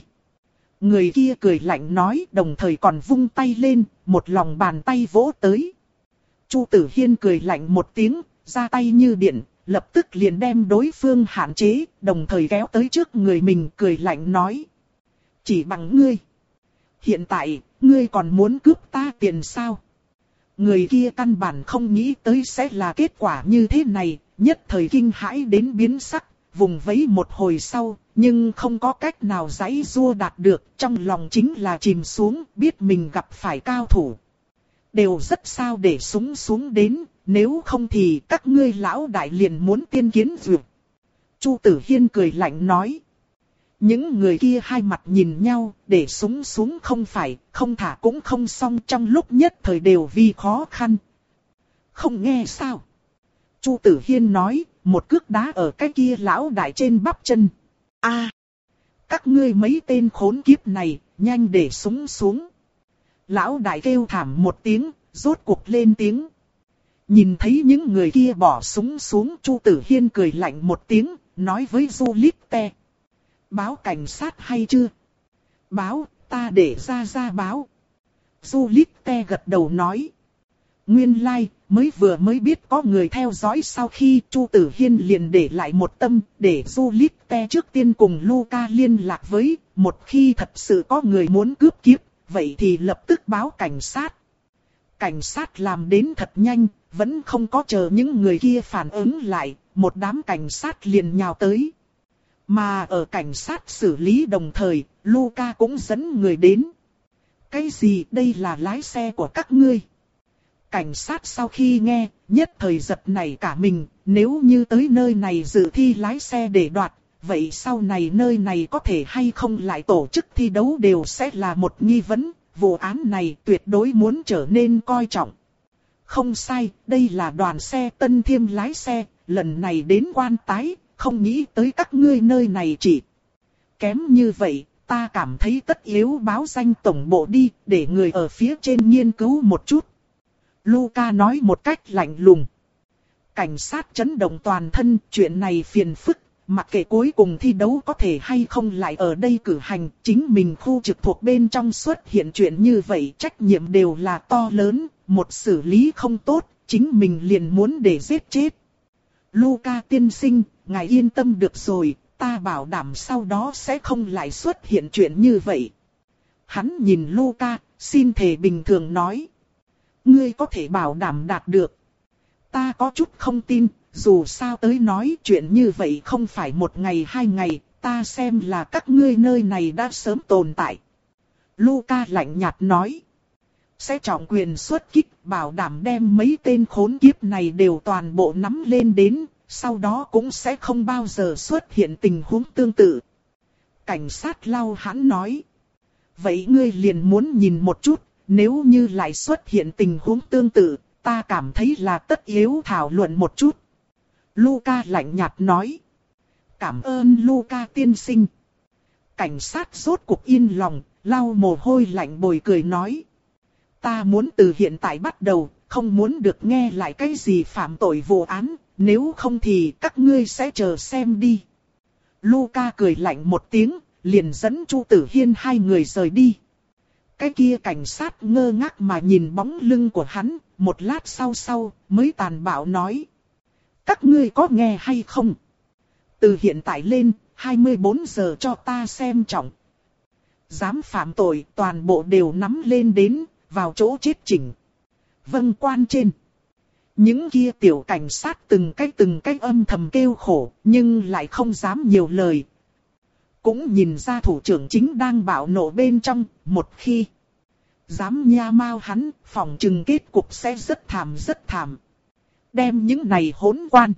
Người kia cười lạnh nói, đồng thời còn vung tay lên, một lòng bàn tay vỗ tới. Chu Tử Hiên cười lạnh một tiếng, ra tay như điện, lập tức liền đem đối phương hạn chế, đồng thời kéo tới trước người mình cười lạnh nói. Chỉ bằng ngươi. Hiện tại, ngươi còn muốn cướp ta tiền sao? Người kia căn bản không nghĩ tới sẽ là kết quả như thế này, nhất thời kinh hãi đến biến sắc, vùng vẫy một hồi sau, nhưng không có cách nào giãy giụa đạt được, trong lòng chính là chìm xuống, biết mình gặp phải cao thủ. Đều rất sao để súng xuống đến, nếu không thì các ngươi lão đại liền muốn tiên kiến duyệt. Chu Tử Hiên cười lạnh nói. Những người kia hai mặt nhìn nhau, để súng xuống không phải, không thả cũng không xong, trong lúc nhất thời đều vì khó khăn. Không nghe sao? Chu Tử Hiên nói, một cước đá ở cái kia lão đại trên bắp chân. A, các ngươi mấy tên khốn kiếp này, nhanh để súng xuống. Lão đại kêu thảm một tiếng, rốt cuộc lên tiếng. Nhìn thấy những người kia bỏ súng xuống, Chu Tử Hiên cười lạnh một tiếng, nói với Juliette. Báo cảnh sát hay chưa? Báo, ta để ra ra báo. Juliette gật đầu nói. Nguyên lai, like, mới vừa mới biết có người theo dõi, sau khi Chu Tử Hiên liền để lại một tâm, để Juliette trước tiên cùng Luca liên lạc với, một khi thật sự có người muốn cướp kiếp, vậy thì lập tức báo cảnh sát. Cảnh sát làm đến thật nhanh, vẫn không có chờ những người kia phản ứng lại, một đám cảnh sát liền nhào tới. Mà ở cảnh sát xử lý đồng thời, Luca cũng dẫn người đến. Cái gì, đây là lái xe của các ngươi? Cảnh sát sau khi nghe, nhất thời giật nảy cả mình, nếu như tới nơi này dự thi lái xe để đoạt, vậy sau này nơi này có thể hay không lại tổ chức thi đấu đều sẽ là một nghi vấn, vụ án này tuyệt đối muốn trở nên coi trọng. Không sai, đây là đoàn xe Tân Thiêm lái xe, lần này đến quan tái, không nghĩ tới các ngươi nơi này chỉ kém như vậy, ta cảm thấy tất yếu báo danh tổng bộ đi, để người ở phía trên nghiên cứu một chút. Luca nói một cách lạnh lùng. Cảnh sát chấn động toàn thân, chuyện này phiền phức, mặc kệ cuối cùng thi đấu có thể hay không lại ở đây cử hành, chính mình khu trực thuộc bên trong xuất hiện chuyện như vậy, trách nhiệm đều là to lớn, một xử lý không tốt, chính mình liền muốn để giết chết. Luca tiên sinh, ngài yên tâm được rồi, ta bảo đảm sau đó sẽ không lại xuất hiện chuyện như vậy. Hắn nhìn Luca, xin thề bình thường nói. Ngươi có thể bảo đảm đạt được. Ta có chút không tin, dù sao tới nói chuyện như vậy không phải một ngày hai ngày, ta xem là các ngươi nơi này đã sớm tồn tại. Luca lạnh nhạt nói. Sẽ trọng quyền xuất kích, bảo đảm đem mấy tên khốn kiếp này đều toàn bộ nắm lên đến, sau đó cũng sẽ không bao giờ xuất hiện tình huống tương tự. Cảnh sát lau hãn nói. Vậy ngươi liền muốn nhìn một chút, nếu như lại xuất hiện tình huống tương tự, ta cảm thấy là tất yếu thảo luận một chút. Luca lạnh nhạt nói. Cảm ơn Luca tiên sinh. Cảnh sát rốt cuộc yên lòng, lau mồ hôi lạnh bồi cười nói. Ta muốn từ hiện tại bắt đầu, không muốn được nghe lại cái gì phạm tội vụ án, nếu không thì các ngươi sẽ chờ xem đi. Luca cười lạnh một tiếng, liền dẫn Chu Tử Hiên hai người rời đi. Cái kia cảnh sát ngơ ngác mà nhìn bóng lưng của hắn, một lát sau sau mới tàn bạo nói. Các ngươi có nghe hay không? Từ hiện tại lên, hai mươi bốn giờ cho ta xem trọng. Dám phạm tội toàn bộ đều nắm lên đến, vào chỗ chết chỉnh. Vâng quan trên. Những kia tiểu cảnh sát từng cái từng cái âm thầm kêu khổ, nhưng lại không dám nhiều lời. Cũng nhìn ra thủ trưởng chính đang bạo nộ bên trong, một khi dám nha mau hắn, phòng trừng kết cục sẽ rất thảm rất thảm. Đem những này hỗn quan.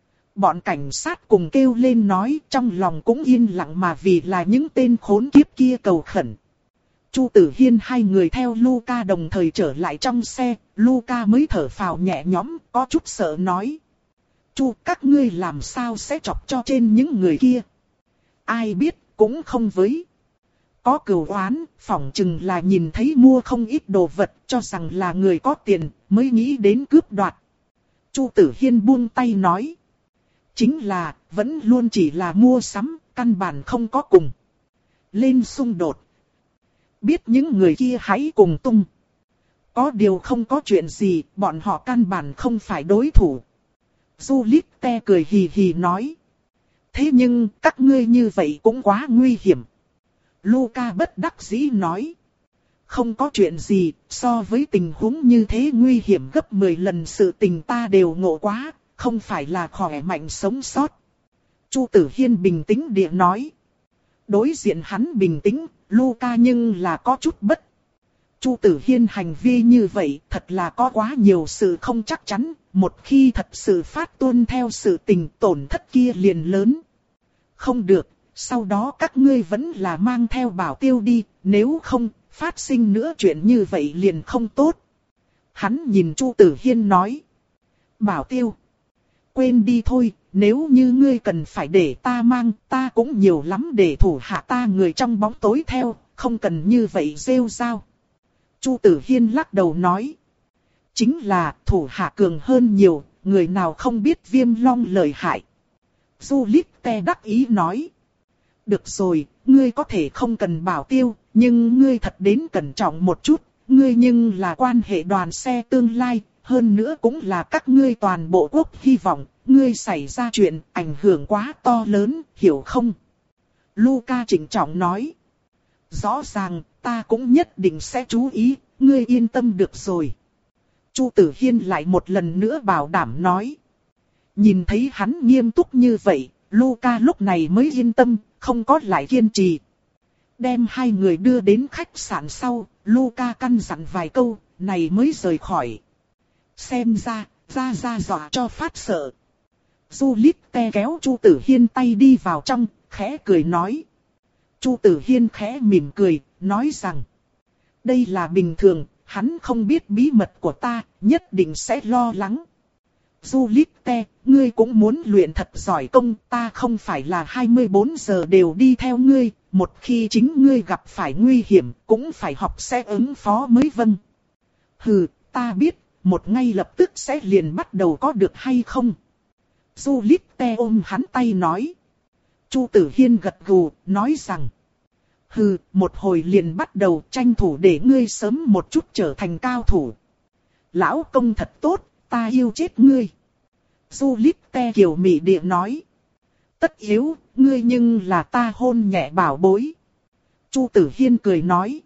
Bọn cảnh sát cùng kêu lên nói, trong lòng cũng yên lặng mà vì là những tên khốn kiếp kia cầu khẩn. Chu Tử Hiên hai người theo Luca đồng thời trở lại trong xe, Luca mới thở phào nhẹ nhõm, có chút sợ nói. Chu, các ngươi làm sao sẽ chọc cho trên những người kia? Ai biết, cũng không với. Có cừu oán, phỏng chừng là nhìn thấy mua không ít đồ vật, cho rằng là người có tiền, mới nghĩ đến cướp đoạt. Chu Tử Hiên buông tay nói. Chính là, vẫn luôn chỉ là mua sắm, căn bản không có cùng lên xung đột. Biết những người kia hãy cùng tung. Có điều không có chuyện gì, bọn họ căn bản không phải đối thủ. Juliette cười hì hì nói. Thế nhưng, các ngươi như vậy cũng quá nguy hiểm. Luca bất đắc dĩ nói. Không có chuyện gì, so với tình huống như thế nguy hiểm gấp mười lần sự tình ta đều ngộ quá, không phải là khỏe mạnh sống sót. Chu Tử Hiên bình tĩnh địa nói. Đối diện hắn bình tĩnh, Luca nhưng là có chút bất. Chu Tử Hiên hành vi như vậy thật là có quá nhiều sự không chắc chắn, một khi thật sự phát tuôn theo sự tình tổn thất kia liền lớn. Không được, sau đó các ngươi vẫn là mang theo bảo tiêu đi, nếu không, phát sinh nữa chuyện như vậy liền không tốt. Hắn nhìn Chu Tử Hiên nói. Bảo tiêu. Quên đi thôi, nếu như ngươi cần phải để ta mang, ta cũng nhiều lắm để thủ hạ ta người trong bóng tối theo, không cần như vậy rêu rao. Chu Tử Hiên lắc đầu nói. chính là thủ hạ cường hơn nhiều, người nào không biết Viêm Long lợi hại. Juliette đắc ý nói. Được rồi, ngươi có thể không cần bảo tiêu, nhưng ngươi thật đến cẩn trọng một chút, ngươi nhưng là quan hệ đoàn xe tương lai, hơn nữa cũng là các ngươi toàn bộ quốc hy vọng, ngươi xảy ra chuyện ảnh hưởng quá to lớn, hiểu không? Luca trịnh trọng nói. Rõ ràng, ta cũng nhất định sẽ chú ý, ngươi yên tâm được rồi. Chu Tử Hiên lại một lần nữa bảo đảm nói. Nhìn thấy hắn nghiêm túc như vậy, Luca lúc này mới yên tâm, không có lại kiên trì. Đem hai người đưa đến khách sạn sau, Luca căn dặn vài câu, này mới rời khỏi. Xem ra, ra ra dọa cho phát sợ. Juliette kéo Chu Tử Hiên tay đi vào trong, khẽ cười nói. Chu Tử Hiên khẽ mỉm cười, nói rằng. Đây là bình thường, hắn không biết bí mật của ta, nhất định sẽ lo lắng. Juliette, ngươi cũng muốn luyện thật giỏi công, ta không phải là hai mươi bốn giờ đều đi theo ngươi, một khi chính ngươi gặp phải nguy hiểm, cũng phải học sẽ ứng phó mới vâng. Hừ, ta biết, một ngay lập tức sẽ liền bắt đầu có được hay không? Juliette ôm hắn tay nói. Chu Tử Hiên gật gù, nói rằng. Hừ, một hồi liền bắt đầu tranh thủ để ngươi sớm một chút trở thành cao thủ. Lão công thật tốt, ta yêu chết ngươi. Juliette kiều mị địa nói. Tất yếu, ngươi nhưng là ta hôn nhẹ bảo bối. Chu Tử Hiên cười nói.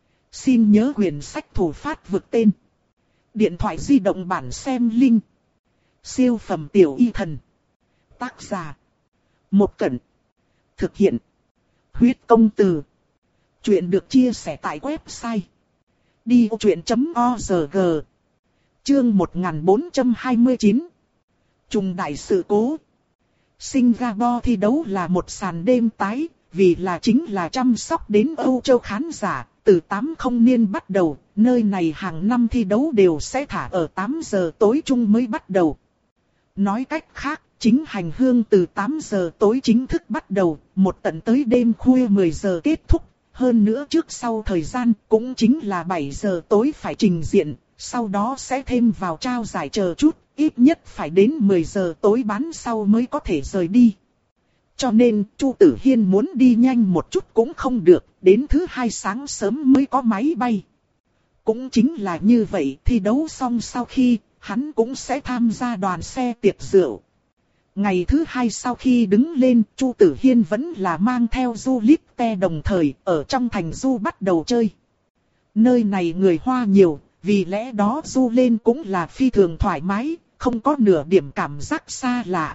Xin nhớ quyển sách thủ phát vực tên. Điện thoại di động bản xem link. Siêu phẩm tiểu y thần. Tác giả. Một Cẩn. Thực hiện. Huyết công từ. Chuyện được chia sẻ tại website. đi vô chuyện chấm org. Chương một nghìn bốn trăm hai mươi chín. Trùng đại sự cố. Singapore thi đấu là một sàn đêm tái, vì là chính là chăm sóc đến Âu Châu khán giả. Từ tám không niên bắt đầu, nơi này hàng năm thi đấu đều sẽ thả ở tám giờ tối chung mới bắt đầu. Nói cách khác, chính hành hương từ tám giờ tối chính thức bắt đầu, một tận tới đêm khuya mười giờ kết thúc. Hơn nữa trước sau thời gian cũng chính là bảy giờ tối phải trình diện, sau đó sẽ thêm vào trao giải chờ chút, ít nhất phải đến mười giờ tối bán sau mới có thể rời đi. Cho nên, Chu Tử Hiên muốn đi nhanh một chút cũng không được, đến thứ hai sáng sớm mới có máy bay. Cũng chính là như vậy, thi đấu xong sau khi, hắn cũng sẽ tham gia đoàn xe tiệc rượu. Ngày thứ hai sau khi đứng lên, Chu Tử Hiên vẫn là mang theo Juliette đồng thời ở trong thành du bắt đầu chơi. Nơi này người Hoa nhiều, vì lẽ đó du lên cũng là phi thường thoải mái, không có nửa điểm cảm giác xa lạ.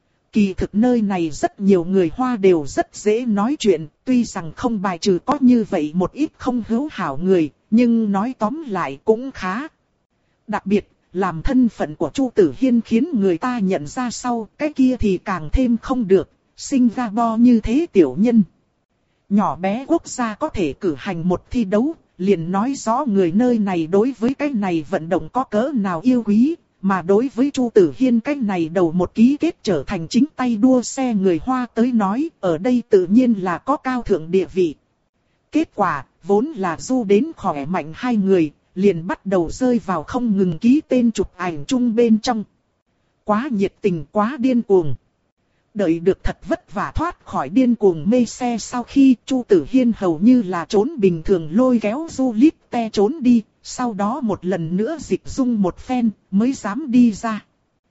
Kỳ thực nơi này rất nhiều người Hoa đều rất dễ nói chuyện, tuy rằng không bài trừ có như vậy một ít không hữu hảo người, nhưng nói tóm lại cũng khá. Đặc biệt, làm thân phận của Chu Tử Hiên khiến người ta nhận ra sau, cái kia thì càng thêm không được, Singapore như thế tiểu nhân. Nhỏ bé quốc gia có thể cử hành một thi đấu, liền nói rõ người nơi này đối với cái này vận động có cỡ nào yêu quý, mà đối với Chu Tử Hiên cái này đầu một ký kết trở thành chính tay đua xe người Hoa tới nói, ở đây tự nhiên là có cao thượng địa vị. Kết quả, vốn là du đến khỏe mạnh hai người, liền bắt đầu rơi vào không ngừng ký tên chụp ảnh chung bên trong. Quá nhiệt tình, quá điên cuồng. Đợi được thật vất vả thoát khỏi điên cuồng mê xe sau khi Chu Tử Hiên hầu như là trốn bình thường lôi kéo Juliette trốn đi, sau đó một lần nữa dịch dung một phen mới dám đi ra.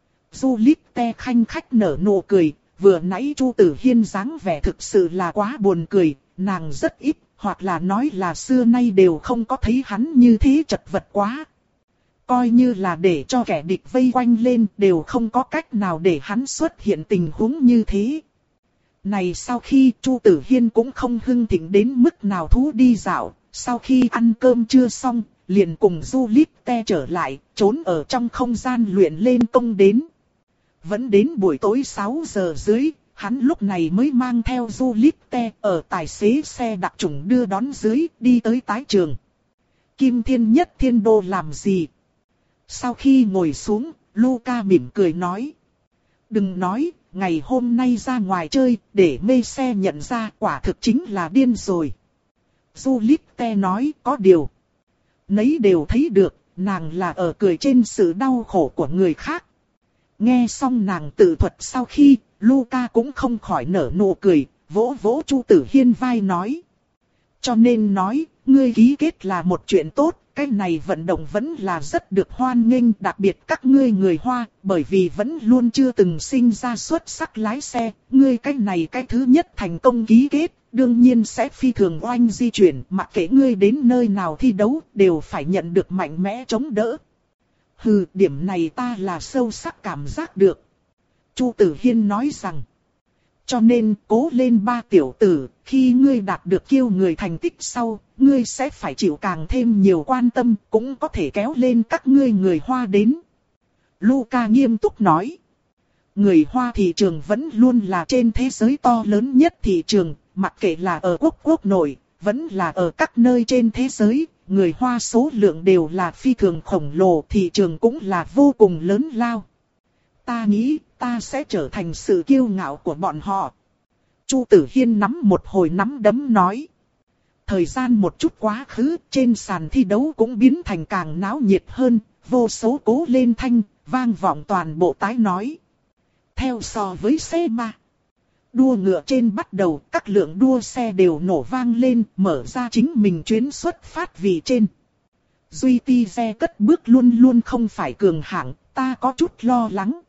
Juliette khanh khách nở nụ cười, vừa nãy Chu Tử Hiên dáng vẻ thực sự là quá buồn cười, nàng rất ít, hoặc là nói là xưa nay đều không có thấy hắn như thế chật vật quá. Coi như là để cho kẻ địch vây quanh lên đều không có cách nào để hắn xuất hiện tình huống như thế. Này sau khi Chu Tử Hiên cũng không hưng thịnh đến mức nào thú đi dạo, sau khi ăn cơm trưa xong, liền cùng Juliette trở lại, trốn ở trong không gian luyện lên công đến. Vẫn đến buổi tối sáu giờ dưới, hắn lúc này mới mang theo Juliette ở tài xế xe đặc trùng đưa đón dưới, đi tới tái trường. Kim Thiên Nhất Thiên Đô làm gì? Sau khi ngồi xuống, Luca mỉm cười nói. Đừng nói, ngày hôm nay ra ngoài chơi, để mê xe nhận ra quả thực chính là điên rồi. Juliette nói có điều. Nấy đều thấy được, nàng là ở cười trên sự đau khổ của người khác. Nghe xong nàng tự thuật sau khi, Luca cũng không khỏi nở nụ cười, vỗ vỗ Chu Tử Hiên vai nói. Cho nên nói, ngươi ký kết là một chuyện tốt, cái này vận động vẫn là rất được hoan nghênh, đặc biệt các ngươi người Hoa, bởi vì vẫn luôn chưa từng sinh ra xuất sắc lái xe, ngươi cái này cái thứ nhất thành công ký kết, đương nhiên sẽ phi thường oanh di chuyển, mặc kệ ngươi đến nơi nào thi đấu, đều phải nhận được mạnh mẽ chống đỡ. Hừ, điểm này ta là sâu sắc cảm giác được. Chu Tử Hiên nói rằng, cho nên cố lên ba tiểu tử, khi ngươi đạt được kiêu người thành tích sau, ngươi sẽ phải chịu càng thêm nhiều quan tâm, cũng có thể kéo lên các ngươi người Hoa đến. Luca nghiêm túc nói, người Hoa thị trường vẫn luôn là trên thế giới to lớn nhất thị trường, mặc kệ là ở quốc quốc nội, vẫn là ở các nơi trên thế giới, người Hoa số lượng đều là phi thường khổng lồ, thị trường cũng là vô cùng lớn lao. Ta nghĩ, ta sẽ trở thành sự kiêu ngạo của bọn họ. Chu Tử Hiên nắm một hồi nắm đấm nói. Thời gian một chút quá khứ, trên sàn thi đấu cũng biến thành càng náo nhiệt hơn, vô số cố lên thanh, vang vọng toàn bộ tái nói. Theo so với xe ma, đua ngựa trên bắt đầu, các lượng đua xe đều nổ vang lên, mở ra chính mình chuyến xuất phát vì trên. Duy Ti xe cất bước luôn luôn không phải cường hạng, ta có chút lo lắng.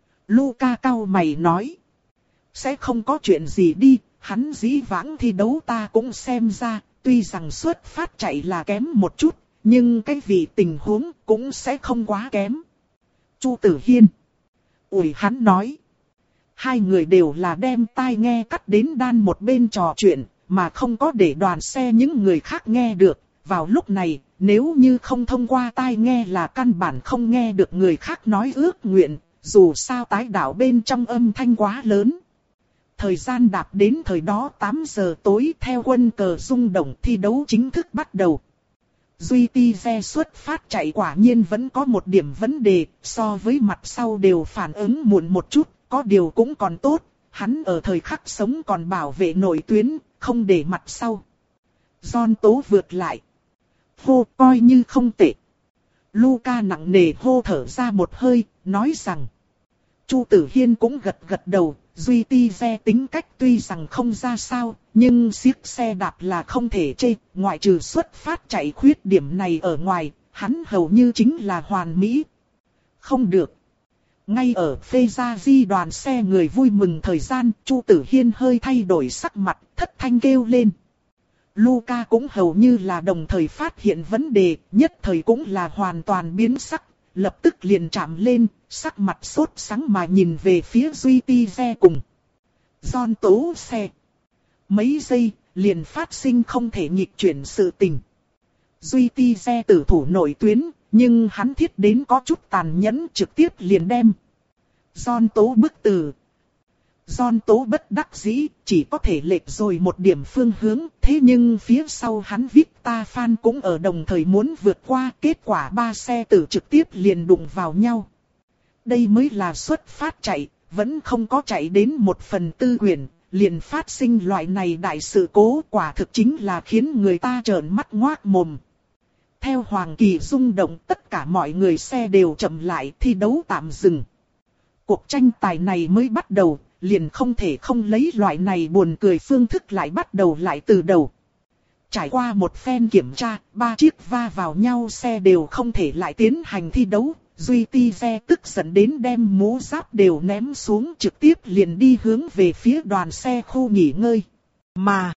Luca cau mày nói. Sẽ không có chuyện gì đi, hắn dĩ vãng thi đấu ta cũng xem ra, tuy rằng xuất phát chạy là kém một chút, nhưng cái vị tình huống cũng sẽ không quá kém. Chu Tử Hiên. Ủi hắn nói. Hai người đều là đem tai nghe cắt đến đan một bên trò chuyện, mà không có để đoàn xe những người khác nghe được. Vào lúc này, nếu như không thông qua tai nghe là căn bản không nghe được người khác nói ước nguyện, dù sao tái đảo bên trong âm thanh quá lớn. Thời gian đạp đến thời đó tám giờ tối theo quân cờ rung động thi đấu chính thức bắt đầu. Duy Ti xe xuất phát chạy quả nhiên vẫn có một điểm vấn đề, so với mặt sau đều phản ứng muộn một chút, có điều cũng còn tốt, hắn ở thời khắc sống còn bảo vệ nội tuyến, không để mặt sau. John Tố vượt lại. Hô coi như không tệ. Luca nặng nề hô thở ra một hơi, nói rằng. Chu Tử Hiên cũng gật gật đầu, Duy Ti xe tính cách tuy rằng không ra sao, nhưng xiếc xe đạp là không thể chê, ngoại trừ xuất phát chạy khuyết điểm này ở ngoài, hắn hầu như chính là hoàn mỹ. Không được. Ngay ở phê gia di đoàn xe người vui mừng thời gian, Chu Tử Hiên hơi thay đổi sắc mặt, thất thanh kêu lên. Luca cũng hầu như là đồng thời phát hiện vấn đề, nhất thời cũng là hoàn toàn biến sắc, lập tức liền chạm lên, sắc mặt sốt sắng mà nhìn về phía Duy Ti xe cùng. John Tố xe. Mấy giây, liền phát sinh không thể nghịch chuyển sự tình. Duy Ti xe tử thủ nội tuyến, nhưng hắn thiết đến có chút tàn nhẫn trực tiếp liền đem. John Tố bức từ. John Tố bất đắc dĩ, chỉ có thể lệch rồi một điểm phương hướng, thế nhưng phía sau hắn Victa Fan cũng ở đồng thời muốn vượt qua, kết quả ba xe tử trực tiếp liền đụng vào nhau. Đây mới là xuất phát chạy, vẫn không có chạy đến một phần tư quyển, liền phát sinh loại này đại sự cố, quả thực chính là khiến người ta trợn mắt ngoác mồm. Theo Hoàng Kỳ rung động, tất cả mọi người xe đều chậm lại, thi đấu tạm dừng. Cuộc tranh tài này mới bắt đầu, liền không thể không lấy loại này buồn cười phương thức lại bắt đầu lại từ đầu. Trải qua một phen kiểm tra, ba chiếc va vào nhau xe đều không thể lại tiến hành thi đấu. Duy Ti xe tức giận đến đem mũ giáp đều ném xuống, trực tiếp liền đi hướng về phía đoàn xe khu nghỉ ngơi. Mà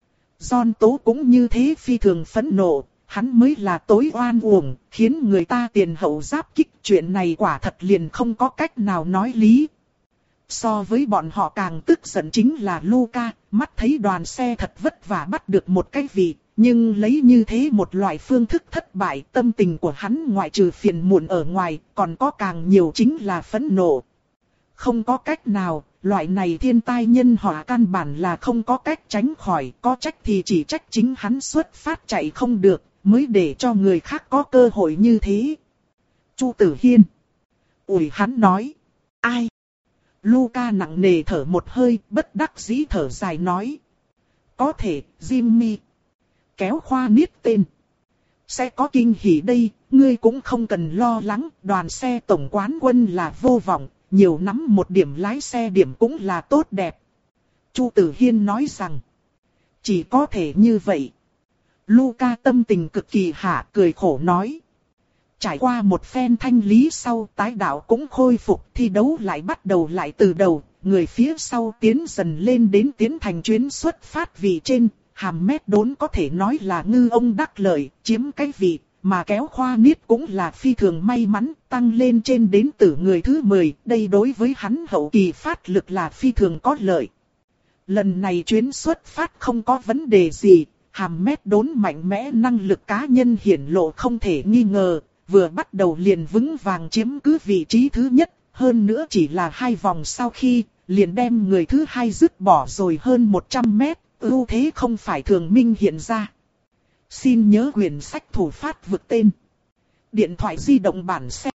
John Tố cũng như thế phi thường phẫn nộ, hắn mới là tối oan uổng, khiến người ta tiền hậu giáp kích, chuyện này quả thật liền không có cách nào nói lý. So với bọn họ càng tức giận chính là Luca, mắt thấy đoàn xe thật vất vả bắt được một cái vị, nhưng lấy như thế một loại phương thức thất bại, tâm tình của hắn ngoại trừ phiền muộn ở ngoài, còn có càng nhiều chính là phẫn nộ. Không có cách nào, loại này thiên tai nhân họa căn bản là không có cách tránh khỏi, có trách thì chỉ trách chính hắn xuất phát chạy không được, mới để cho người khác có cơ hội như thế. Chu Tử Hiên. Ủi hắn nói. Ai? Luca nặng nề thở một hơi, bất đắc dĩ thở dài nói. Có thể, Jimmy. Kéo khoa niết tên. sẽ có kinh hỉ đây, ngươi cũng không cần lo lắng, đoàn xe tổng quán quân là vô vọng, nhiều nắm một điểm lái xe điểm cũng là tốt đẹp. Chu Tử Hiên nói rằng, chỉ có thể như vậy. Luca tâm tình cực kỳ hạ, cười khổ nói. Trải qua một phen thanh lý sau, tái đạo cũng khôi phục, thi đấu lại bắt đầu lại từ đầu, người phía sau tiến dần lên đến tiến thành chuyến xuất phát vị trên, hàm mét đốn có thể nói là ngư ông đắc lợi, chiếm cái vị, mà kéo Khoa Niết cũng là phi thường may mắn, tăng lên trên đến tử người thứ mười, đây đối với hắn hậu kỳ phát lực là phi thường có lợi. Lần này chuyến xuất phát không có vấn đề gì, hàm mét đốn mạnh mẽ năng lực cá nhân hiển lộ không thể nghi ngờ, vừa bắt đầu liền vững vàng chiếm cứ vị trí thứ nhất, hơn nữa chỉ là hai vòng sau khi, liền đem người thứ hai dứt bỏ rồi hơn một trăm mét, ưu thế không phải thường minh hiện ra. Xin nhớ quyển sách thủ phát vực tên. Điện thoại di động bản xem.